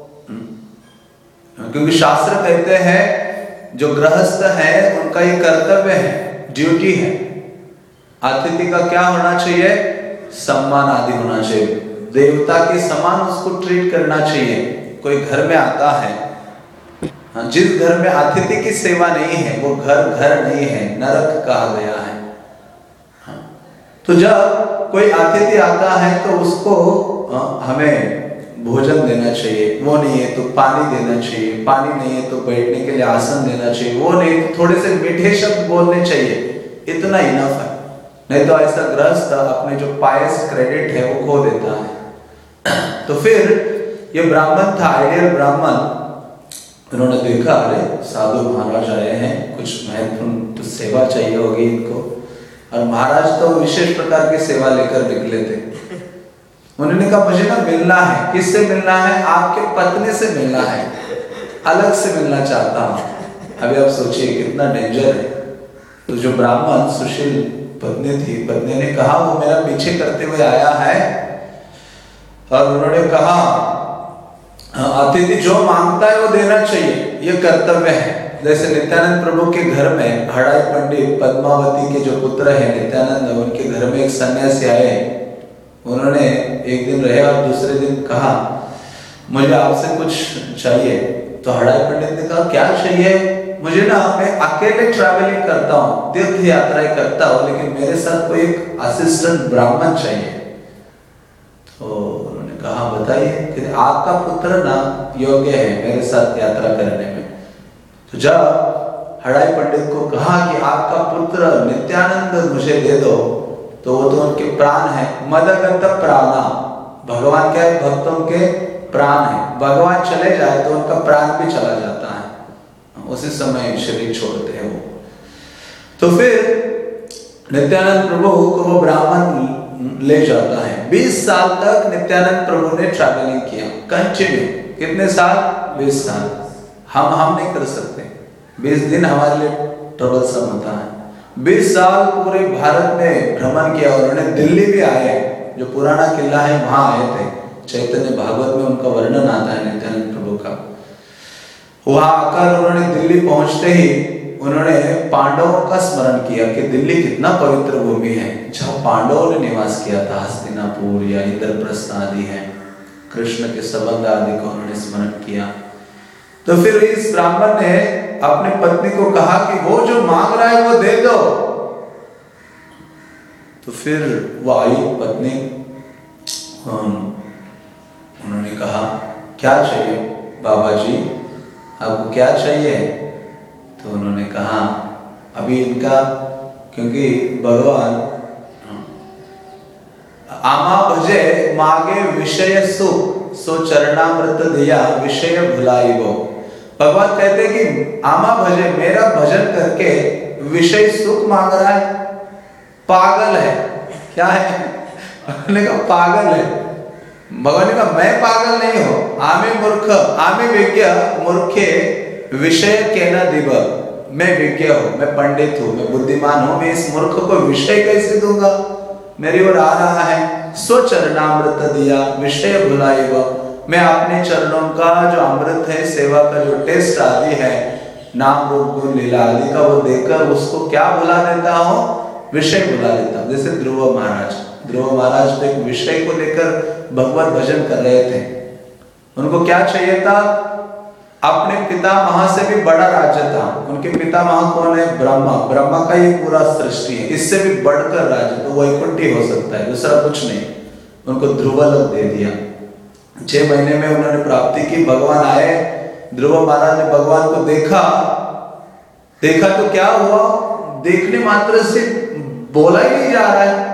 Speaker 1: क्योंकि शास्त्र कहते हैं जो गृहस्थ है उनका ये कर्तव्य है, ड्यूटी है। अतिथि का क्या होना चाहिए, सम्मान आदि होना चाहिए, देवता के समान उसको ट्रीट करना चाहिए। कोई घर में आता है, हाँ, जिस घर में अतिथि की सेवा नहीं है वो घर घर नहीं है, नरक कहा गया है। हाँ, तो जब कोई अतिथि आता है तो उसको हाँ, हमें भोजन देना चाहिए, वो नहीं है तो पानी देना चाहिए, पानी नहीं है तो बैठने के लिए आसन देना चाहिए, वो नहीं तो थोड़े से मीठे शब्द बोलने चाहिए, इतना इनफ है। नहीं तो ऐसा गृहस्थ अपने जो पायस क्रेडिट है वो खो देता है। तो फिर ये ब्राह्मण था, आइडियल ब्राह्मण, उन्होंने देखा अरे साधु महाराज आए हैं, कुछ महत्वपूर्ण तो सेवा चाहिए होगी इनको। और महाराज तो विशेष प्रकार की सेवा लेकर निकले थे। उन्होंने कहा मुझे ना मिलना है, किससे मिलना है, आपके पत्नी से मिलना है, अलग से मिलना चाहता हूँ। अभी आप सोचिए कितना डेंजर है। तो जो ब्राह्मण सुशील पत्नी थी, पत्नी ने कहा वो मेरा पीछे करते हुए आया है, और उन्होंने कहा अतिथि जो मांगता है वो देना चाहिए, ये कर्तव्य है। जैसे नित्यानंद प्रभु के घर में हड़ाई पंडित पद्मावती के जो पुत्र है नित्यानंद, उनके घर में एक सन्यासी आए, उन्होंने एक दिन रहे और दूसरे दिन कहा मुझे आपसे कुछ चाहिए। तो हड़ाई पंडित ने कहा क्या चाहिए, मुझे ना, मैं अकेले ट्रैवलिंग करता हूँ, तीर्थ यात्राएं करता हूँ, लेकिन मेरे साथ कोई एक असिस्टेंट ब्राह्मण चाहिए। तो उन्होंने कहा बताइए कि आपका पुत्र ना योग्य है मेरे साथ यात्रा करने में। तो जब हड़ाई पंडित को कहा कि आपका पुत्र नित्यानंद मुझे दे दो, तो वो तो उनके प्राण है, मदगत प्राणा, भगवान क्या है, भक्तों के प्राण है, भगवान चले जाए तो उनका प्राण भी चला जाता है। उसी समय शरीर छोड़ते हैं वो। तो फिर नित्यानंद प्रभु को वो ब्राह्मण ले जाता है। बीस साल तक नित्यानंद प्रभु ने ट्रैवलिंग किया कंटिन्यू। कितने साल? बीस साल। हम हम नहीं कर सकते। बीस दिन हमारे लिए ट्रबलसम होता है। बीस साल पूरे भारत में भ्रमण किया। उन्होंने दिल्ली भी आए, जो पुराना किला है वहां आए थे। चैतन्य भागवत में उनका वर्णन आता है नित्यानंद प्रभु का। वहां आकर उन्होंने दिल्ली पहुंचते ही उन्होंने पांडवों का स्मरण किया कि दिल्ली कितना पवित्र भूमि है, जहाँ पांडवों ने निवास किया था। हस्तिनापुर या इंद्रप्रस्थ आदि है, कृष्ण के संबंध आदि को उन्होंने स्मरण किया। तो फिर इस ब्राह्मण ने अपनी पत्नी को कहा कि वो जो मांग रहा है वो दे दो। तो फिर वो आई पत्नी, उन्होंने कहा क्या चाहिए बाबा जी, आपको क्या चाहिए? तो उन्होंने कहा अभी इनका, क्योंकि भगवान आमा भजे मागे विषय सुख सो चरणामृत दिया विषय भुलाई वो। भगवान कहते कि आमा भजे, मेरा भजन करके विषय सुख मांग रहा है, पागल है। क्या है? उन्होंने कहा पागल है। भगवान ने कहा मैं पागल नहीं हूं, आमे मूर्ख, आमे विज्ञ मूर्खे विषय के न दिव। मैं विज्ञ हूं, मैं पंडित हूं, मैं बुद्धिमान हूं, मैं इस मूर्ख को विषय कैसे दूंगा? मेरी ओर आ रहा है, स्वचरणामृत दिया विषय भुलाई वो। मैं अपने चरणों का जो अमृत है, सेवा का जो टेस्ट आदि है, नाम रूप गुण लीला आदि का, वो देकर उसको क्या भुला देता हूँ? विषय भुला देता हूँ। जैसे ध्रुव महाराज, ध्रुव महाराज तो एक विषय को लेकर भगवत भजन कर रहे थे। उनको क्या चाहिए था? अपने पितामह से भी बड़ा राज्य था। उनके पितामह कौन है? ब्रह्मा। ब्रह्मा का ये पूरा सृष्टि है, इससे भी बढ़कर राज्य तो वैकुंठी हो सकता है, दूसरा कुछ नहीं। उनको ध्रुवलोक दे दिया। छह महीने में उन्होंने प्राप्ति की। भगवान आए, ध्रुव महाराज ने भगवान को देखा। देखा तो क्या हुआ? देखने मात्र से बोला ही नहीं जा रहा है।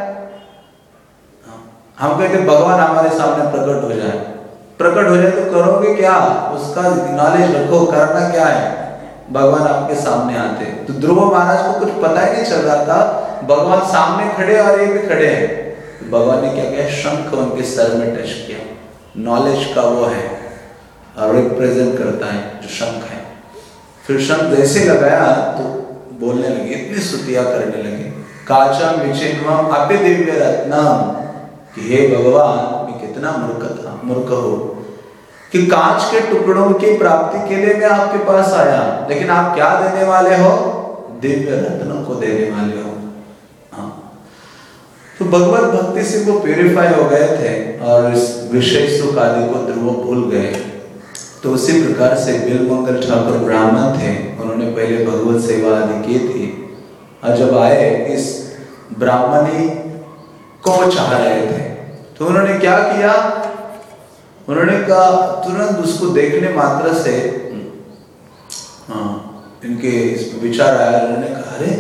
Speaker 1: हम कहते भगवान हमारे सामने प्रकट हो जाए, प्रकट हो जाए तो करोगे क्या? उसका नॉलेज रखो, करना क्या है? भगवान आपके सामने आते। तो ध्रुव महाराज को कुछ पता ही नहीं चल रहा था, भगवान सामने खड़े और ये भी खड़े हैं। भगवान ने क्या किया? शंख उनके सर में टच किया। नॉलेज का वो है और रिप्रेजेंट करता है जो शंख है। फिर शंख जैसे लगाया तो बोलने लगे, इतनी स्तुतियां करने लगे। काचम विचिन्वम अपि दिव्य रत्नम, कि हे भगवान मैं कितना मूर्ख था, मूर्ख हो कि कांच के टुकड़ों की प्राप्ति के लिए मैं आपके पास आया, लेकिन आप क्या देने वाले हो? दिव्य रत्नों को देने वाले हो। हाँ, तो भगवत भक्ति से वो प्यूरिफाई हो गए थे और इस विषय सुख आदि को ध्रुव भूल गए। तो उसी प्रकार से बिलमंगल ठाकुर ब्राह्मण थे, उन्होंने पहले भगवत सेवा आदि की थी और जब आए इस ब्राह्मणी को चाह रहे थे तो उन्होंने क्या किया? उन्होंने कहा, तुरंत उसको देखने मात्र से हाँ, इनके इस विचार आया। उन्होंने कहा अरे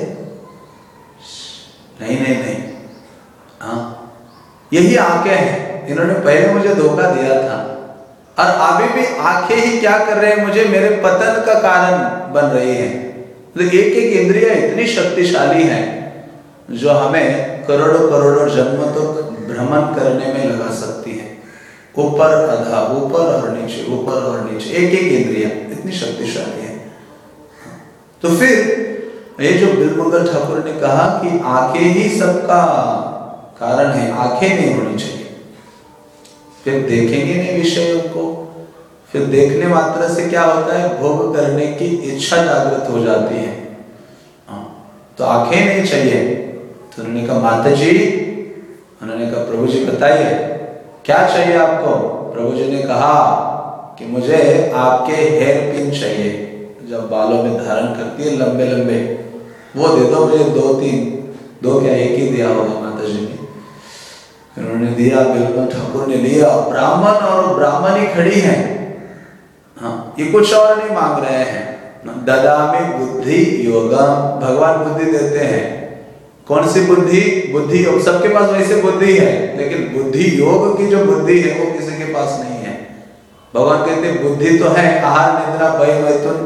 Speaker 1: नहीं नहीं नहीं, हाँ यही आंखें हैं, इन्होंने पहले मुझे धोखा दिया था और अभी भी आंखें ही क्या कर रहे हैं? मुझे मेरे पतन का कारण बन रही है। तो एक एक इंद्रिया इतनी शक्तिशाली है जो हमें करोड़ों करोड़ों जन्म तो भ्रमण करने में लगा सकती है। ऊपर अधा, ऊपर और नीचे, ऊपर और नीचे, एक एक इंद्रिया इतनी शक्तिशाली है। तो फिर ये जो बिलमंगल ठाकुर ने कहा कि आंखें ही सबका कारण है, आंखें नहीं होनी चाहिए। फिर देखेंगे नहीं विषयों को, फिर देखने मात्र से क्या होता है? भोग करने की इच्छा जागृत हो जाती है। तो आंखें नहीं चाहिए। तो उन्होंने कहा माता जी, उन्होंने कहा प्रभु जी बताइए क्या चाहिए आपको? प्रभु जी ने कहा कि मुझे आपके हेयर पिन चाहिए, जब बालों में धारण करती है लंबे लंबे, वो दे दो मुझे। दो तीन, दो क्या एक ही दिया होगा माता जी ने। उन्होंने दिया, बिल्कुल ठाकुर ने लिया। ब्राह्मण और ब्राह्मणी खड़ी है, हाँ ये कुछ और नहीं मांग रहे हैं। ददामि बुद्धि योगम, भगवान बुद्धि देते हैं। कौन सी बुद्धि? बुद्धि योग। सबके पास वैसे बुद्धि है, लेकिन बुद्धि योग की जो बुद्धि है वो किसी के पास नहीं है। भगवान कहते हैं बुद्धि तो है, आहार निद्रा भय मैथुन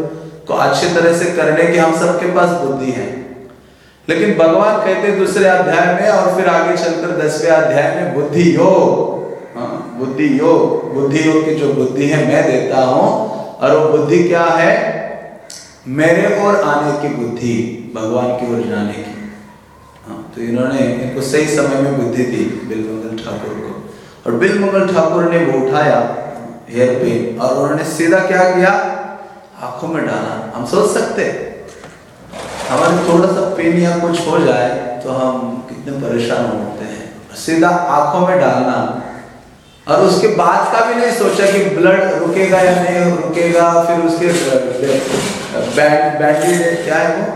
Speaker 1: को अच्छी तरह से करने की हम सबके पास बुद्धि है। लेकिन भगवान कहते दूसरे अध्याय में और फिर आगे चलकर दसवें अध्याय में बुद्धि योग, बुद्धि योग, बुद्धि योग की जो बुद्धि है मैं देता हूं, और वो बुद्धि क्या है? मेरे ओर आने की बुद्धि, भगवान की ओर जाने की। हाँ, तो इन्होंने इनको सही समय में बुद्धि दी बिलमंगल ठाकुर को, और बिलमंगल ठाकुर ने वो उठाया हेयर पिन और उन्होंने सीधा क्या किया? आंखों में डाला। हम सोच सकते हमारे थोड़ा सा पेन या कुछ हो जाए तो हम कितने परेशान होते हैं, सीधा आंखों में डालना, और उसके बाद का भी नहीं सोचा कि ब्लड रुकेगा या नहीं रुकेगा, फिर उसके बैंड बैंडेज क्या है वो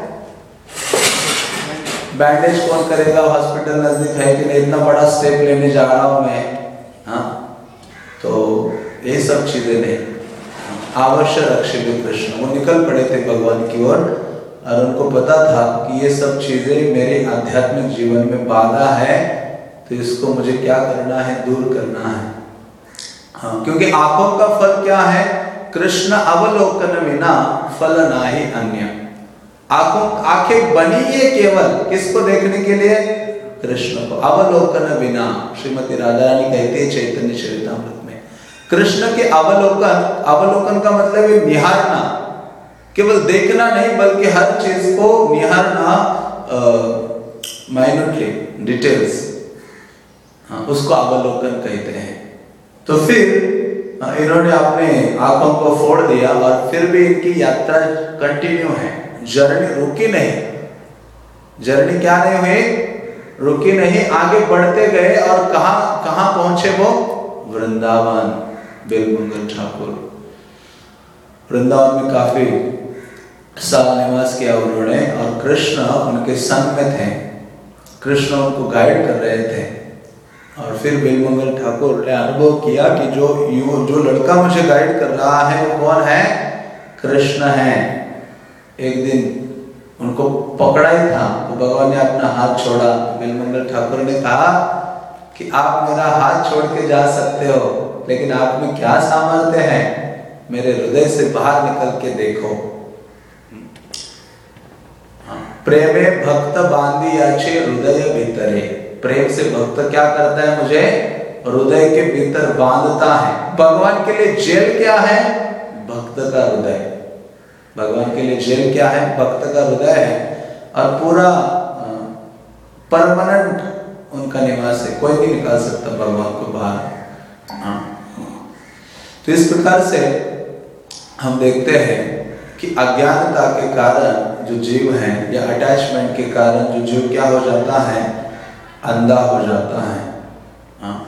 Speaker 1: बैंडेज कौन करेगा, हॉस्पिटल नजदीक है कि नहीं, इतना बड़ा स्टेप लेने जा रहा हूं मैं। हाँ, तो ये सब चीजें नहीं, अवश्य रक्षित कृष्ण वो निकल पड़े थे भगवान की ओर, और उनको पता था कि ये सब चीजें मेरे आध्यात्मिक जीवन में बाधा है, तो इसको मुझे क्या करना है? दूर करना है। हाँ, क्योंकि आंखों का फल क्या है? कृष्ण अवलोकन बिना फल नाही अन्य। आंखों आंखें बनी है केवल किसको देखने के लिए? कृष्ण को। अवलोकन बिना, श्रीमती राधा रानी कहती है चैतन्य चरितामृत में, कृष्ण के अवलोकन, अवलोकन का मतलब है निहारना, केवल देखना नहीं बल्कि हर चीज को निहारना, माइन्यूटली, डिटेल्स, हाँ, उसको अवलोकन कहते हैं। तो फिर इन्होंने अपने आंखों को फोड़ दिया, और फिर भी इनकी यात्रा कंटिन्यू है, जर्नी रुकी नहीं, जर्नी क्या नहीं हुई? रुकी नहीं, आगे बढ़ते गए, और कहां कहां पहुंचे वो? वृंदावन। बिलमंगल ठाकुर वृंदावन में काफी साल निवास किया उन्होंने, और कृष्ण उनके संग में थे, कृष्ण उनको गाइड कर रहे थे। और फिर बिलमंगल ठाकुर ने अनुभव किया कि जो यू जो लड़का मुझे गाइड कर रहा है वो कौन है? कृष्ण है। एक दिन उनको पकड़ा ही था तो भगवान ने अपना हाथ छोड़ा, बिलमंगल ठाकुर ने कहा कि आप मेरा हाथ छोड़ के जा सकते हो, लेकिन आप में क्या सामर्थ्य है? मेरे हृदय से बाहर निकल के देखो। प्रेमे भक्त बांधी याचे हृदय भीतरे। प्रेम से भक्त क्या करता है? मुझे हृदय के भीतर बांधता है। भगवान के लिए जेल क्या है? भक्त का हृदय। भगवान के लिए जेल क्या है? भक्त का हृदय है, और पूरा परमानेंट उनका निवास है, कोई नहीं निकाल सकता भगवान को बाहर। तो इस प्रकार से हम देखते हैं कि अज्ञानता के कारण जो जीव है, या अटैचमेंट के कारण जो जीव क्या हो जाता है? अंधा हो जाता है। हाँ।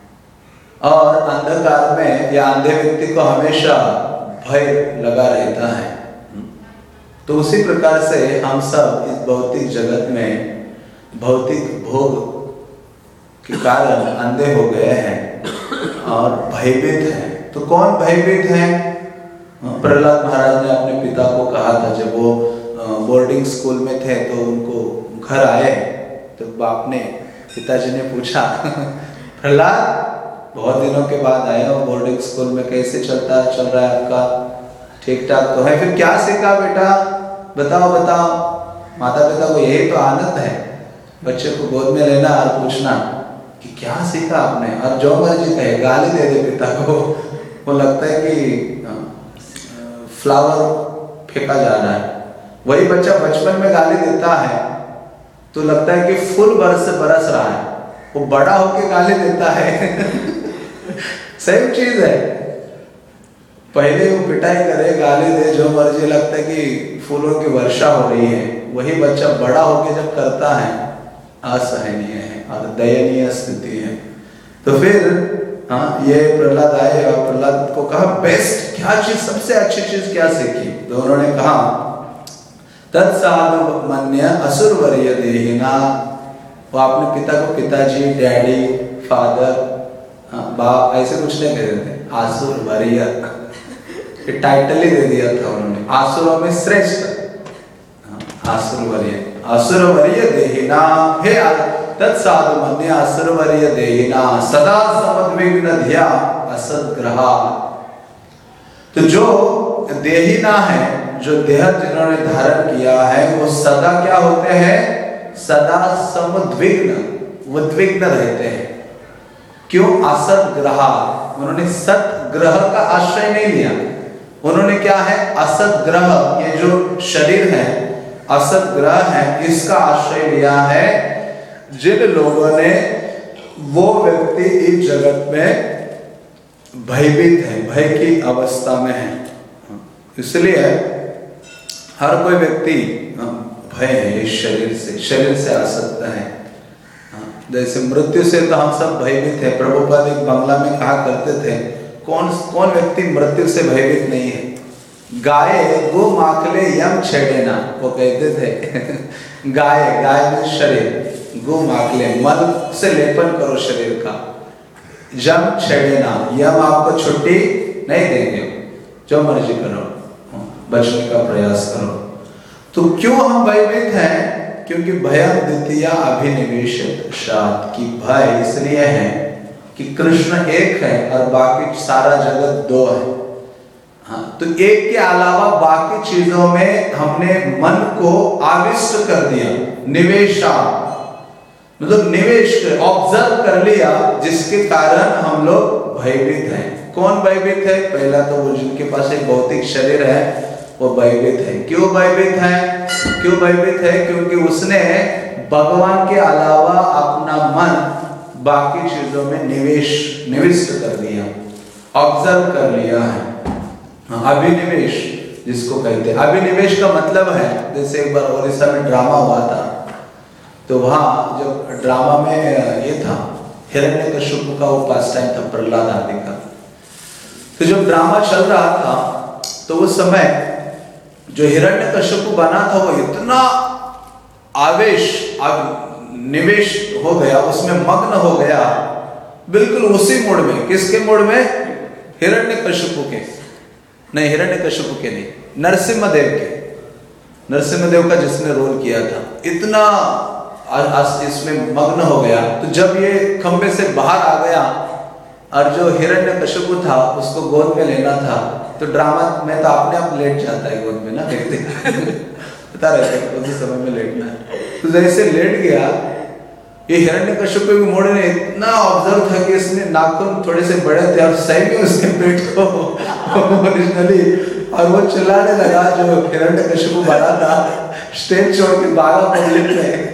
Speaker 1: और अंधकार में या अंधे व्यक्ति को हमेशा भय लगा रहता है। तो उसी प्रकार से हम सब इस भौतिक जगत में भौतिक भोग के कारण अंधे हो गए हैं और भयभीत हैं। तो कौन भयभीत है? प्रहलाद महाराज ने अपने पिता को कहा था, जब वो बोर्डिंग स्कूल में थे तो उनको घर आए तो बाप ने पिताजी ने पूछा प्रहलाद बहुत दिनों के बाद आए हो बोर्डिंग स्कूल में, कैसे चलता चल रहा है आपका? ठीक ठाक तो है। फिर क्या सीखा बेटा? बताओ बताओ। माता पिता को यही तो आनंद है, बच्चे को गोद में लेना और पूछना कि क्या सीखा आपने, और जो मर्जी कहे, गाली दे दे पिता को। वो लगता है कि फ्लावर फेंका जा रहा है। वही बच्चा बचपन में गाली देता है तो लगता है कि फूल बरस बरस रहा है, वो बड़ा होके गाली देता है सेम चीज है। पहले वो पिटाई करे, गाली दे, जो मर्जी, लगता है कि फूलों की वर्षा हो रही है। वही बच्चा बड़ा होके जब करता है, असहनीय है और दयनीय स्थिति है। तो फिर हाँ, ये प्रहलाद आए और प्रहलाद को कहा बेस्ट क्या चीज, सबसे अच्छी चीज क्या सीखी? तो उन्होंने कहा तत्साधु मन्य असुरवर्य देहिना। वो अपने पिता को पिताजी, डैडी, फादर, बाप ऐसे कुछ नहीं कह रहे थे, आसुरवर्य टाइटल ही दे दिया था उन्होंने, आसुरों में श्रेष्ठ। आसुरवर्य असुरवर्य देहिना, हे तत्साधु मन्य असुरवर्य देहिना सदा समद्विग्न धिया असद्ग्रहा। तो जो देहिना है, जो देह जिन्होंने धारण किया है, वो सदा क्या होते हैं? सदा समुद्विग्न, उद्विग्न रहते हैं। क्यों? असत ग्रह, उन्होंने सत ग्रह का आश्रय नहीं लिया। उन्होंने क्या है? असत ग्रह, ये जो शरीर है असत ग्रह है, इसका आश्रय लिया है। जिन लोगों ने, वो व्यक्ति इस जगत में भयभीत है, भय की अवस्था में है। इसलिए हर कोई व्यक्ति भय है इस शरीर से, शरीर से आसक्त है। जैसे मृत्यु से तो हम सब भयभीत है। प्रभुपाद एक बंगला में कहा करते थे, कौन कौन व्यक्ति मृत्यु से भयभीत नहीं है? गाय गो माखले यम छेड़ेना, वो कहते थे। गाय, गाय में शरीर, गो माखले, मल से लेपन करो शरीर का। जम छेड़ेना, यम आपको छुट्टी नहीं देंगे, जो मर्जी करो, बचने का प्रयास करो। तो क्यों हम भयभीत हैं? क्योंकि भयम द्वितीय अभिनिवेशित शात, की भय इसलिए है कि कृष्ण एक है और बाकी सारा जगत दो है। हाँ, तो एक के अलावा बाकी चीजों में हमने मन को आविष्ट कर दिया, निवेशा, मतलब निवेश कर, ऑब्जर्व कर लिया, जिसके कारण हम लोग भयभीत हैं। कौन भयभीत है? पहला तो वो जिनके पास एक भौतिक शरीर है, वो भयभीत है। क्यों भयभीत है? क्यों भयभीत है? क्योंकि उसने भगवान के अलावा अपना मन बाकी चीजों में निवेश निविष्ट कर दिया, ऑब्जर्व कर लिया है। अभिनिवेश जिसको कहते हैं, अभिनिवेश का मतलब है, जैसे एक बार ओडिशा में ड्रामा हुआ था, तो वहां जब ड्रामा में ये था, हिरण्यकश्यप का वो पास टाइम था, प्रहलाद आदि का। तो जब ड्रामा चल रहा था, तो उस समय जो हिरण्यकश्यप बना था, वो इतना आवेश निवेश हो गया, उसमें मग्न हो गया, बिल्कुल उसी मोड़ में। किसके मोड़ में? हिरण्यकश्यप के नहीं, हिरण्यकश्यप के नहीं, नरसिम्हदेव के। नरसिम्हदेव का जिसने रोल किया था, इतना इसमें मग्न हो गया। तो जब ये खंबे से बाहर आ गया और जो हिरण्यकश्यप था उसको गोद में लेना था, तो ड्रामा में तो अपने आप लेट जाता है गोद में ना, देखते पता रहता उसी समय में लेटना है। तो जैसे लेट गया, ये हिरण्यकश्यप के मोड़ ने इतना ऑब्जर्व था कि इसने नाखून थोड़े से बड़े थे और सही में उसके पेट को ओरिजिनली, और वो चिल्लाने लगा जो हिरण्यकश्यप बना था, स्टेज छोड़ के भागा पब्लिक में।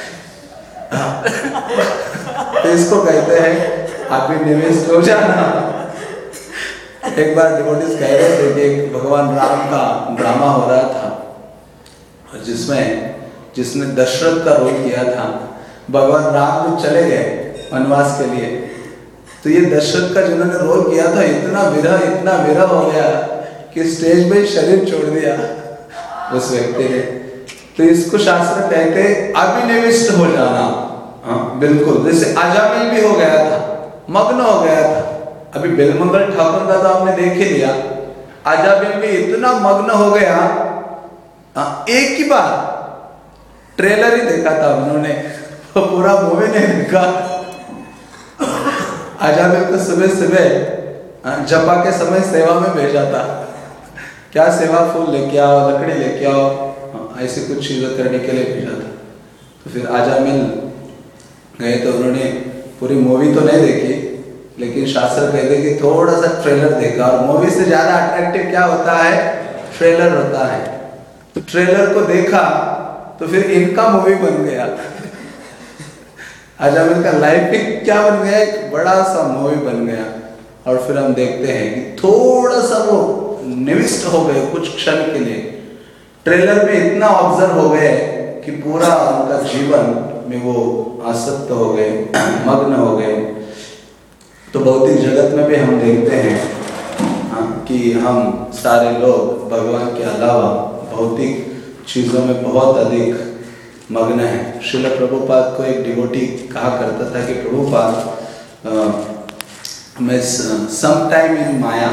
Speaker 1: तो इसको कहते हैं अभिनिवेश हो जाना। एक बार डिवोटीज कह रहे थे कि एक भगवान राम का ड्रामा हो रहा था, जिसमें जिसने दशरथ का रोल किया था। भगवान राम तो चले गए वनवास के लिए, तो ये दशरथ का जिन्होंने रोल किया था, इतना विरह इतना विरह हो गया कि स्टेज पे शरीर छोड़ दिया उस व्यक्ति ने। तो इसको शास्त्र कहते अभिनिविष्ट हो जाना। हाँ बिल्कुल, जैसे अजामिल भी हो गया था, मग्न हो गया था। अभी बेलमंगल ठाकुर का तो आपने देख ही लिया, अजामिल भी इतना मग्न हो गया। हाँ, एक ही बार ट्रेलर ही देखा था उन्होंने, तो पूरा मूवी नहीं देखा। अजामिल को सुबह सुबह जपा के समय सेवा में भेजा था। क्या सेवा? फूल लेके आओ, लकड़ी लेके आओ, ऐसी कुछ चीजें करने के लिए भेजा था। तो फिर अजामिल गए, तो उन्होंने पूरी मूवी तो नहीं देखी, लेकिन शास्त्र कहते कि थोड़ा सा ट्रेलर देखा। और मूवी से ज्यादा अट्रैक्टिव क्या होता है? ट्रेलर होता है। तो ट्रेलर को देखा तो फिर इनका मूवी बन गया। अजामिल का लाइफ भी क्या बन गया? एक बड़ा सा मूवी बन गया। और फिर हम देखते हैं कि थोड़ा सा वो निविष्ट हो गए कुछ क्षण के लिए, ट्रेलर में इतना ऑब्जर्व हो गए कि पूरा उनका जीवन में वो आसक्त हो गए, मग्न हो गए। तो भौतिक जगत में भी हम देखते हैं कि हम सारे लोग भगवान के अलावा भौतिक चीजों में बहुत अधिक मग्न है। श्रील प्रभुपाद को एक डिवोटी कहा करता था कि प्रभुपाद मैं सम टाइम इन माया,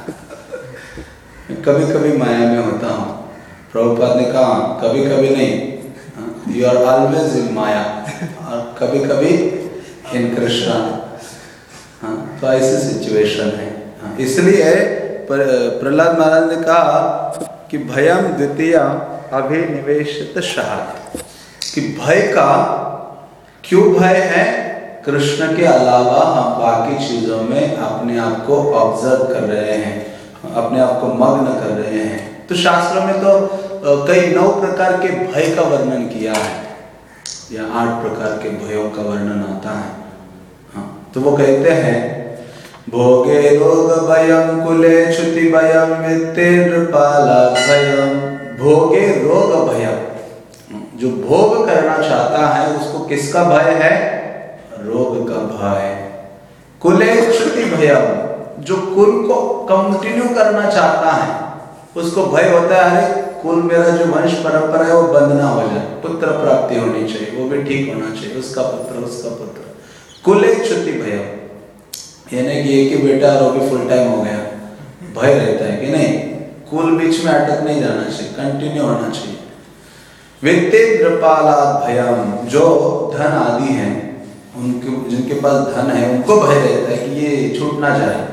Speaker 1: कभी कभी माया में होता हूँ। प्रभुपाद ने कहा कभी कभी नहीं, you are always in maya, और कभी कभी इन कृष्णा। हाँ, तो ऐसी सिचुएशन है। हाँ, इसलिए प्रहलाद महाराज ने कहा कि भयम द्वितीय अभिनिवेशित शाह, कि भय का क्यों भय है? कृष्ण के अलावा हम बाकी चीजों में अपने आप को ऑब्जर्व कर रहे हैं, अपने आप को मग्न कर रहे हैं। तो शास्त्रों में तो कई नौ प्रकार के भय का वर्णन किया है, या आठ प्रकार के भयों का वर्णन आता है। हाँ, तो वो कहते हैं भोगे रोग भयम कुले च्युति भयम वित्तेन्द्रपाला भयम। भोगे रोग भयम, जो भोग करना चाहता है उसको किसका भय है? रोग का भय। कुले च्युति भयम, जो कुल को कंटिन्यू करना चाहता है उसको भय होता है, अरे कुल मेरा जो वंश परंपरा है वो बंद ना हो जाए, पुत्र प्राप्ति होनी चाहिए, वो भी ठीक होना चाहिए, उसका पुत्र उसका पुत्र। कुले च्युति भयम, यानी कि एक ही बेटा और वो भी फुल टाइम हो गया, भय रहता है कि नहीं, कुल बीच में अटक नहीं जाना चाहिए, कंटिन्यू होना चाहिए। वित्तेन्द्रपाला भयम, जो धन आदि हैं उनके, जिनके पास धन है उनको भय रहता है कि ये छूट ना जाए।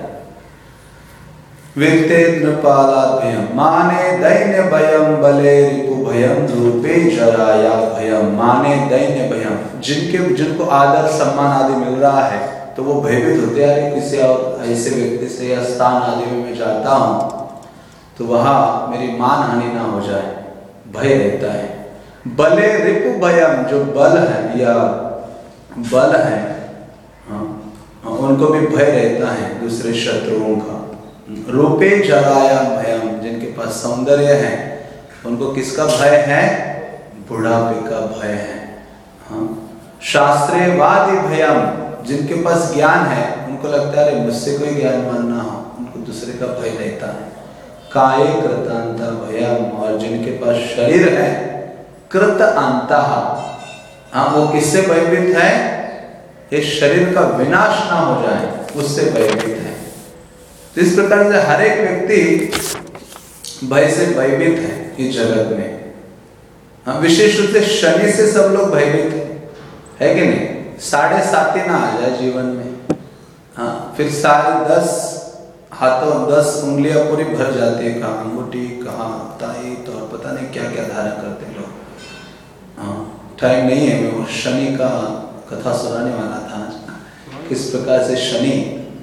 Speaker 1: वित्तेन्द्रपाला भयम माने दैन्य भयम बले रिपु भयम रूपे जराया भयम। माने दैन्य भयम, जिनके जिनको आदर सम्मान आदि मिल रहा है तो वो भयभीत होते हैं, किसी और ऐसे व्यक्ति से या स्थान आदि में मैं जाता हूँ तो वहां मेरी मान हानि ना हो जाए, भय रहता है। बले रिपु भयम, जो बल है या बल है, हाँ, उनको भी भय रहता है दूसरे शत्रुओं का। रूपे जराया भयम, जिनके पास सौंदर्य है उनको किसका भय है? बुढ़ापे का भय है। हाँ, शास्त्रे वादी भयम, जिनके पास ज्ञान है उनको लगता है मुझसे कोई ज्ञानवान ना हो, उनको दूसरे का भय रहता है। काय कृतांता भयम, और जिनके पास शरीर है कृत अंता, हाँ, वो किससे भयभीत है? ये शरीर का विनाश ना हो जाए उससे भयभीत है। तो इस प्रकार से हर एक व्यक्ति भय से भयभीत है इस जगत में। हाँ, विशेष रूप से शनि से सब लोग भयभीत है, है कि नहीं? साढ़े सात ही ना आ जाए जीवन में, हाँ, फिर साढ़े दस हाथों दस उंगलियां पूरी भर जाती है, कहाँ अंगूठी कहाँ ताई, तो पता नहीं क्या क्या धारण करते लोग। हाँ, टाइम नहीं है, मैं वो शनि का कथा सुनाने वाला था, किस प्रकार से शनि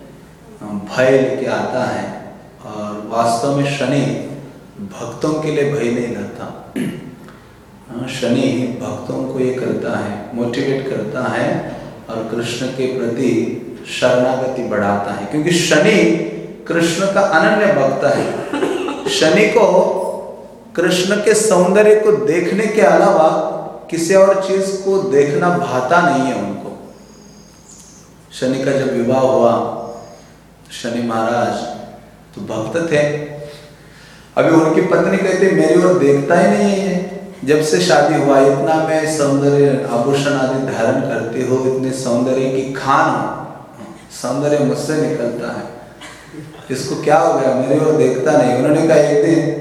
Speaker 1: भय लेके आता है, और वास्तव में शनि भक्तों के लिए भय नहीं लाता। शनि भक्तों को ये करता है, मोटिवेट करता है और कृष्ण के प्रति शरणागति बढ़ाता है, क्योंकि शनि कृष्ण का अनन्य भक्त है। शनि को कृष्ण के सौंदर्य को देखने के अलावा किसी और चीज को देखना भाता नहीं है उनको। शनि का जब विवाह हुआ, शनि महाराज तो भक्त थे, अभी उनकी पत्नी कहती मेरी ओर देखता ही नहीं है, जब से शादी हुआ इतना मैं सौंदर्य आभूषण आदि धारण करती हो, इतने सौंदर्य की खान हो, सौंदर्य मुझसे निकलता है, इसको क्या हो गया, मेरी ओर देखता नहीं। उन्होंने कहा एक दिन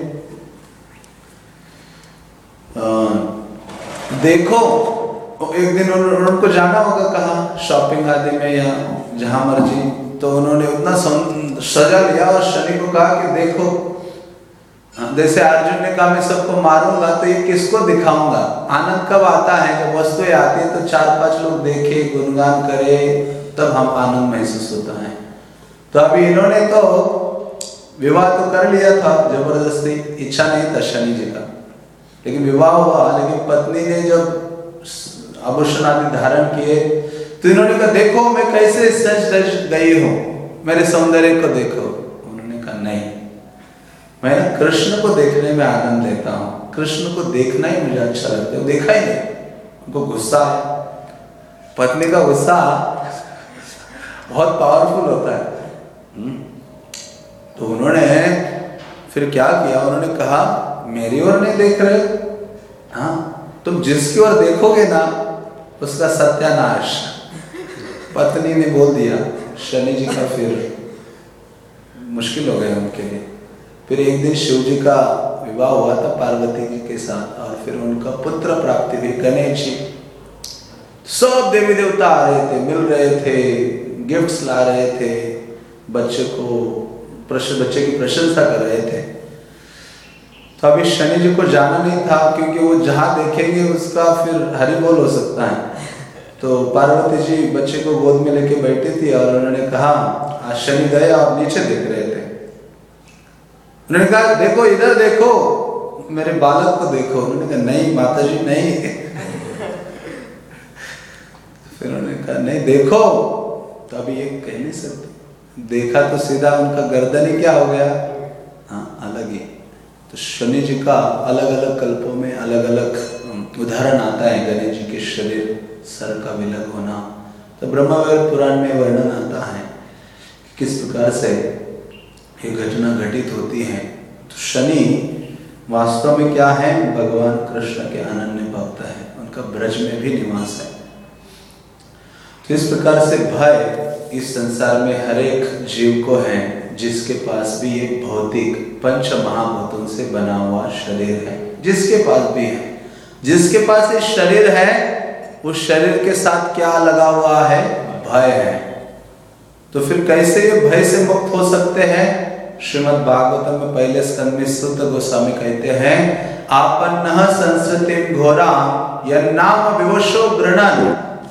Speaker 1: आ, देखो, एक दिन उनको जाना होगा कहाँ शॉपिंग आदि में या जहां मर्जी, तो उन्होंने उतना सजा लिया और शनि को कहा कि देखो, जैसे अर्जुन ने कहा मैं सबको मारूंगा तो ये किसको दिखाऊंगा। आनंद कब आता है, जब वस्तुएं आती है तो चार पांच लोग देखे, गुणगान करे, तब हम आनंद महसूस होता है। तो अभी इन्होंने तो विवाह तो कर लिया था जबरदस्ती, इच्छा नहीं था शनि जी का, लेकिन विवाह हुआ, लेकिन पत्नी ने जब आभूषण आदि धारण किए तो इन्होंने कहा देखो मैं कैसे सज धज गई हूँ, मेरे सौंदर्य को देखो। उन्होंने कहा नहीं, मैं ना कृष्ण को देखने में आनंद लेता हूँ, कृष्ण को देखना ही मुझे अच्छा लगता है। देखा ही नहीं, उनको गुस्सा, पत्नी का गुस्सा बहुत पावरफुल होता है। तो उन्होंने फिर क्या किया, उन्होंने कहा मेरी ओर नहीं देख रहे, हाँ तुम जिसकी ओर देखोगे ना उसका सत्यानाश। पत्नी ने बोल दिया, शनि जी का फिर मुश्किल हो गया उनके लिए। फिर एक दिन शिव जी का विवाह हुआ था पार्वती जी के साथ, और फिर उनका पुत्र प्राप्ति हुई, गणेश जी। सब देवी देवता आ रहे थे, मिल रहे थे, गिफ्ट्स ला रहे थे, बच्चे को बच्चे की प्रशंसा कर रहे थे। तो अभी शनि जी को जाना नहीं था, क्योंकि वो जहाँ देखेंगे उसका फिर हरि बोल हो सकता है। तो पार्वती जी बच्चे को गोद में लेके बैठी थी और उन्होंने कहा, आज शनि गए और नीचे देख रहे थे। उन्होंने कहा देखो इधर देखो, मेरे बालक को देखो। उन्होंने कहा नहीं माता जी नहीं। फिर उन्होंने कहा नहीं देखो। तो अभी ये कह नहीं सकते, देखा तो सीधा उनका गर्दन ही क्या हो गया, हाँ अलग ही। तो शनि जी का अलग अलग कल्पों में अलग अलग उदाहरण आता है। गणेश जी के शरीर सर का विलग होना, तो ब्रह्मवैवर्त पुराण में वर्णन आता है कि किस प्रकार से ये घटना घटित होती है। तो शनि वास्तव में क्या है, भगवान कृष्ण के अनन्य भक्त है, उनका ब्रज में भी निवास है। तो इस प्रकार से भय इस संसार में हर एक जीव को है, जिसके पास भी एक भौतिक पंच महाभूतों से बना हुआ शरीर है, जिसके पास भी है, जिसके पास ये शरीर है, उस शरीर के साथ क्या लगा हुआ है, भय है। तो फिर कैसे ये भय से मुक्त हो सकते हैं? श्रीमद् भागवतम में पहले स्कंद में सुत गोस्वामी कहते हैं, आपन्नः संस्कृतिं घोरा यन्नाम विवशो गृणन्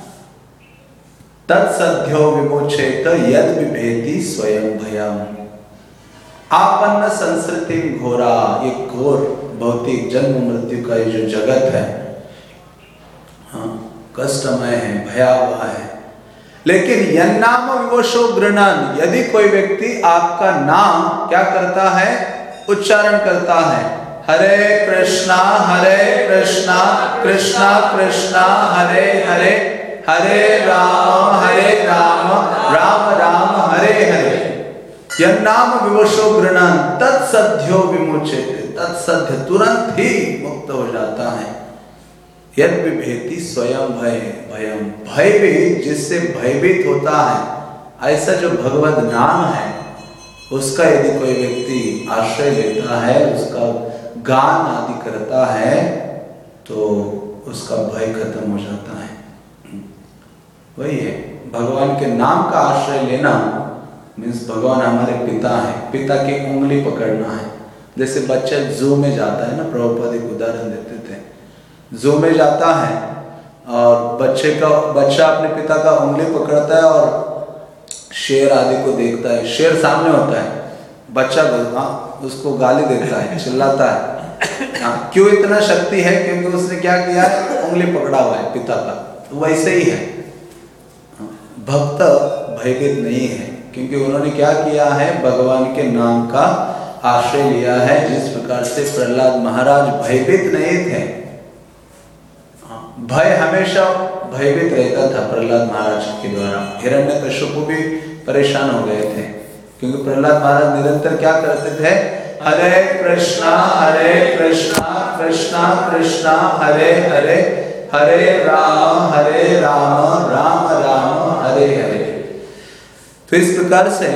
Speaker 1: तत्सध्यो विमोचेत यद विभेति स्वयं भयम्। आपन्न संस्कृति घोरा, ये घोर भौतिक जन्म मृत्यु का ये जो जगत है, हाँ कष्टमय है, भयावह है। लेकिन यन्नाम विवशो गृणन्, यदि कोई व्यक्ति आपका नाम क्या करता है, उच्चारण करता है, हरे कृष्णा हरे कृष्णा कृष्णा कृष्णा हरे हरे हरे राम हरे राम राम राम हरे हरे, यन्नाम विवशो गृणन् तत्सध्यो विमोचेते, तत्सध्य तुरंत ही मुक्त हो जाता है। यद विभेति स्वयं भय भयम, भय भी जिससे भयभीत होता है, ऐसा जो भगवत नाम है उसका यदि कोई व्यक्ति आश्रय लेता है, उसका गान आदि करता है, तो उसका भय खत्म हो जाता है। वही है भगवान के नाम का आश्रय लेना, मीन्स भगवान हमारे पिता है, पिता की उंगली पकड़ना है। जैसे बच्चा जू में जाता है ना, प्रभुपाद एक उदाहरण देते थे, जू में जाता है और बच्चे का बच्चा अपने पिता का उंगली पकड़ता है और शेर आदि को देखता है, शेर सामने होता है, बच्चा उसको गाली देता है, चिल्लाता है। हाँ, क्यों इतना शक्ति है? क्योंकि उसने क्या किया है, उंगली पकड़ा हुआ है पिता का। तो वैसे ही है, भक्त भयभीत नहीं है, क्योंकि उन्होंने क्या किया है, भगवान के नाम का आश्रय लिया है। जिस प्रकार से प्रहलाद महाराज भयभीत नहीं थे, भय हमेशा भयभीत रहता था प्रहलाद महाराज के द्वारा। हिरण्यकश्यप भी परेशान हो गए थे, क्योंकि प्रहलाद महाराज निरंतर क्या करते थे, हरे कृष्णा हरे कृष्णा कृष्णा कृष्णा हरे हरे हरे राम हरे राम राम राम हरे हरे। तो इस प्रकार से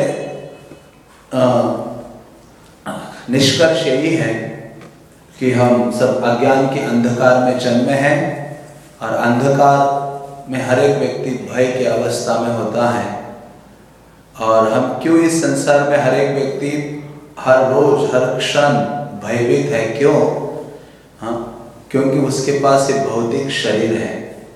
Speaker 1: निष्कर्ष यही है कि हम सब अज्ञान के अंधकार में जन्मे हैं, और अंधकार में हर एक व्यक्ति भय की अवस्था में होता है। और हम क्यों इस संसार में हर एक व्यक्ति हर रोज हर क्षण भयभीत है? क्यों? हाँ, क्योंकि उसके पास एक भौतिक शरीर है।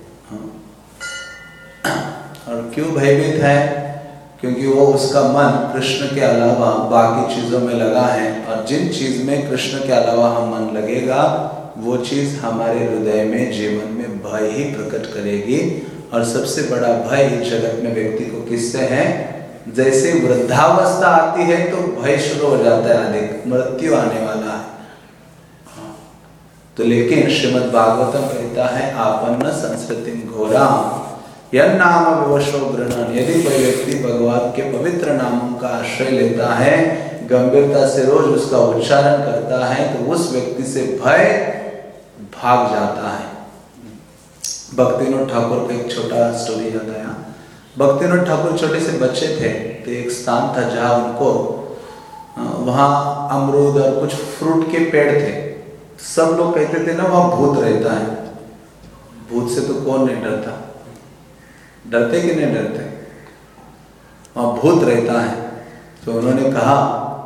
Speaker 1: हाँ। और क्यों भयभीत है? क्योंकि वो उसका मन कृष्ण के अलावा बाकी चीजों में लगा है, और जिन चीज में कृष्ण के अलावा हम मन लगेगा, वो चीज हमारे हृदय में जीवन में भय ही प्रकट करेगी। और सबसे बड़ा भय जगत में व्यक्ति को किससे है? जैसे वृद्धावस्था आती है तो भय शुरू हो जाता है, अधिक मृत्यु आने वाला है। तो लेकिन श्रीमद् भागवतम कहता है, आपन्न संस्कृतिं घोरा यन्नाम विवशो गृणन्, यदि कोई व्यक्ति भगवान के पवित्र नामों का आश्रय लेता है, गंभीरता से रोज उसका उच्चारण करता है, तो उस व्यक्ति से भय भाग जाता है। भक्तिविनोद ठाकुर का एक छोटा स्टोरी याद आया। भक्तिविनोद ठाकुर छोटे से बच्चे थे, तो एक स्थान था जहाँ उनको वहाँ अमरूद और कुछ फ्रूट के पेड़ थे। सब लोग कहते थे ना, वहाँ भूत रहता है। भूत से तो कौन नहीं डरता, डरते कि नहीं डरते? वहाँ भूत रहता है। तो उन्होंने कहा